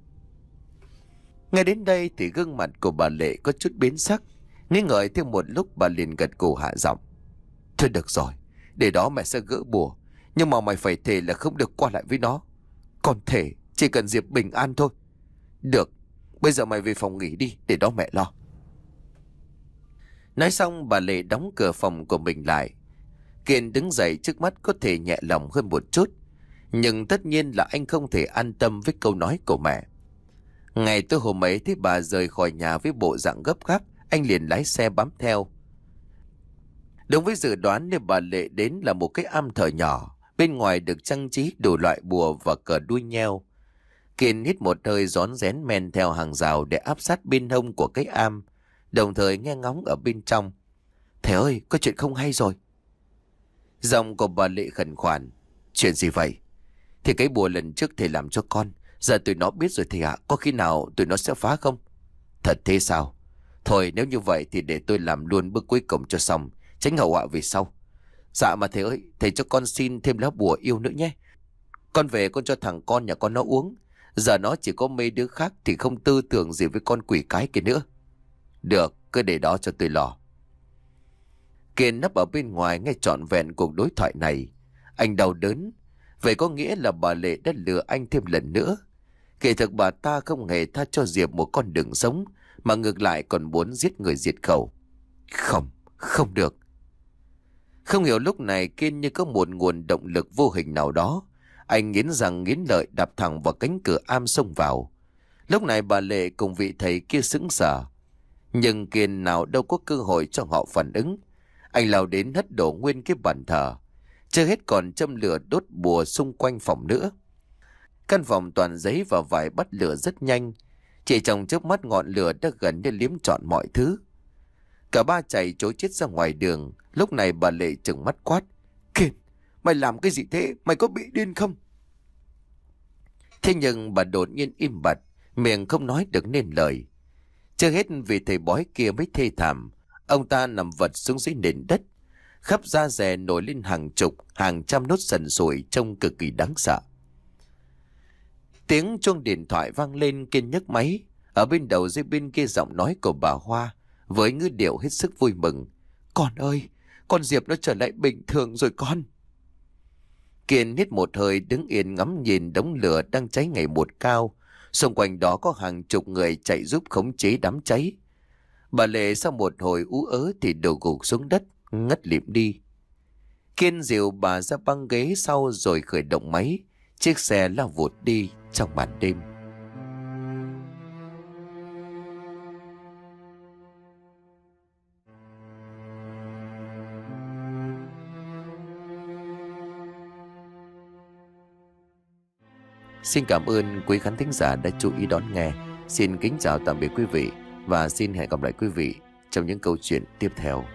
A: Nghe đến đây thì gương mặt của bà Lệ có chút biến sắc. Nghĩ ngợi thêm một lúc, bà liền gật gù hạ giọng.
B: Thôi được rồi, để đó mẹ sẽ gỡ bùa. Nhưng mà mày phải thề là không được qua lại với nó. Còn thề chỉ cần Diệp bình an thôi. Được, bây giờ mày về phòng nghỉ đi, để đó mẹ lo.
A: Nói xong bà Lệ đóng cửa phòng của mình lại. Kiên đứng dậy, trước mắt có thể nhẹ lòng hơn một chút. Nhưng tất nhiên là anh không thể an tâm với câu nói của mẹ. Ngày tối hôm ấy thấy bà rời khỏi nhà với bộ dạng gấp gáp, anh liền lái xe bám theo. Đúng với dự đoán, nên bà Lệ đến là một cái am thờ nhỏ, bên ngoài được trang trí đủ loại bùa và cờ đuôi nheo. Kiên hít một hơi rón rén men theo hàng rào để áp sát bên hông của cái am, đồng thời nghe ngóng ở bên trong.
B: Thầy ơi, có chuyện không hay rồi.
A: Giọng của bà Lệ khẩn khoản. Chuyện gì vậy?
B: Thì cái bùa lần trước thầy làm cho con, giờ tụi nó biết rồi thầy ạ. Có khi nào tụi nó sẽ phá không?
A: Thật thế sao? Thôi nếu như vậy thì để tôi làm luôn bước cuối cùng cho xong, tránh hậu họa về sau.
B: Dạ mà thầy ơi, thầy cho con xin thêm lá bùa yêu nữa nhé. Con về con cho thằng con nhà con nó uống. Giờ nó chỉ có mấy đứa khác thì không tư tưởng gì với con quỷ cái kia nữa.
A: Được, cứ để đó cho tôi lo. Kiên nấp ở bên ngoài nghe trọn vẹn cuộc đối thoại này. Anh đau đớn. Vậy có nghĩa là bà Lệ đã lừa anh thêm lần nữa. Kể thực bà ta không hề tha cho Diệp một con đường sống, mà ngược lại còn muốn giết người diệt khẩu. Không, không được. Không hiểu lúc này Kiên như có một nguồn động lực vô hình nào đó. Anh nghiến răng nghiến lợi đạp thẳng vào cánh cửa am xông vào. Lúc này bà Lệ cùng vị thầy kia sững sờ. Nhưng Kiên nào đâu có cơ hội cho họ phản ứng. Anh lao đến hất đổ nguyên cái bàn thờ. Chưa hết còn châm lửa đốt bùa xung quanh phòng nữa. Căn phòng toàn giấy và vải bắt lửa rất nhanh. Chỉ trong chớp mắt ngọn lửa đã gần như liếm trọn mọi thứ. Cả ba chạy trối chết ra ngoài đường. Lúc này bà Lệ trừng mắt quát.
B: Kiên, mày làm cái gì thế? Mày có bị điên không?
A: Thế nhưng bà đột nhiên im bặt, miệng không nói được nên lời. Chưa hết vì thầy bói kia mới thê thảm. Ông ta nằm vật xuống dưới nền đất. Khắp da dẻ nổi lên hàng chục, hàng trăm nốt sần sùi trông cực kỳ đáng sợ. Tiếng chuông điện thoại vang lên. Kiên nhấc máy. Ở bên đầu dây bên kia giọng nói của bà Hoa với ngữ điệu hết sức vui mừng.
B: Con ơi, con Diệp nó trở lại bình thường rồi con.
A: Kiên hít một hơi đứng yên ngắm nhìn đống lửa đang cháy ngày một cao. Xung quanh đó có hàng chục người chạy giúp khống chế đám cháy. Bà Lệ sau một hồi ú ớ thì đổ gục xuống đất, ngất lịm đi. Kiên dìu bà ra băng ghế sau rồi khởi động máy. Chiếc xe lao vụt đi trong màn đêm. Xin cảm ơn quý khán thính giả đã chú ý đón nghe. Xin kính chào tạm biệt quý vị và xin hẹn gặp lại quý vị trong những câu chuyện tiếp theo.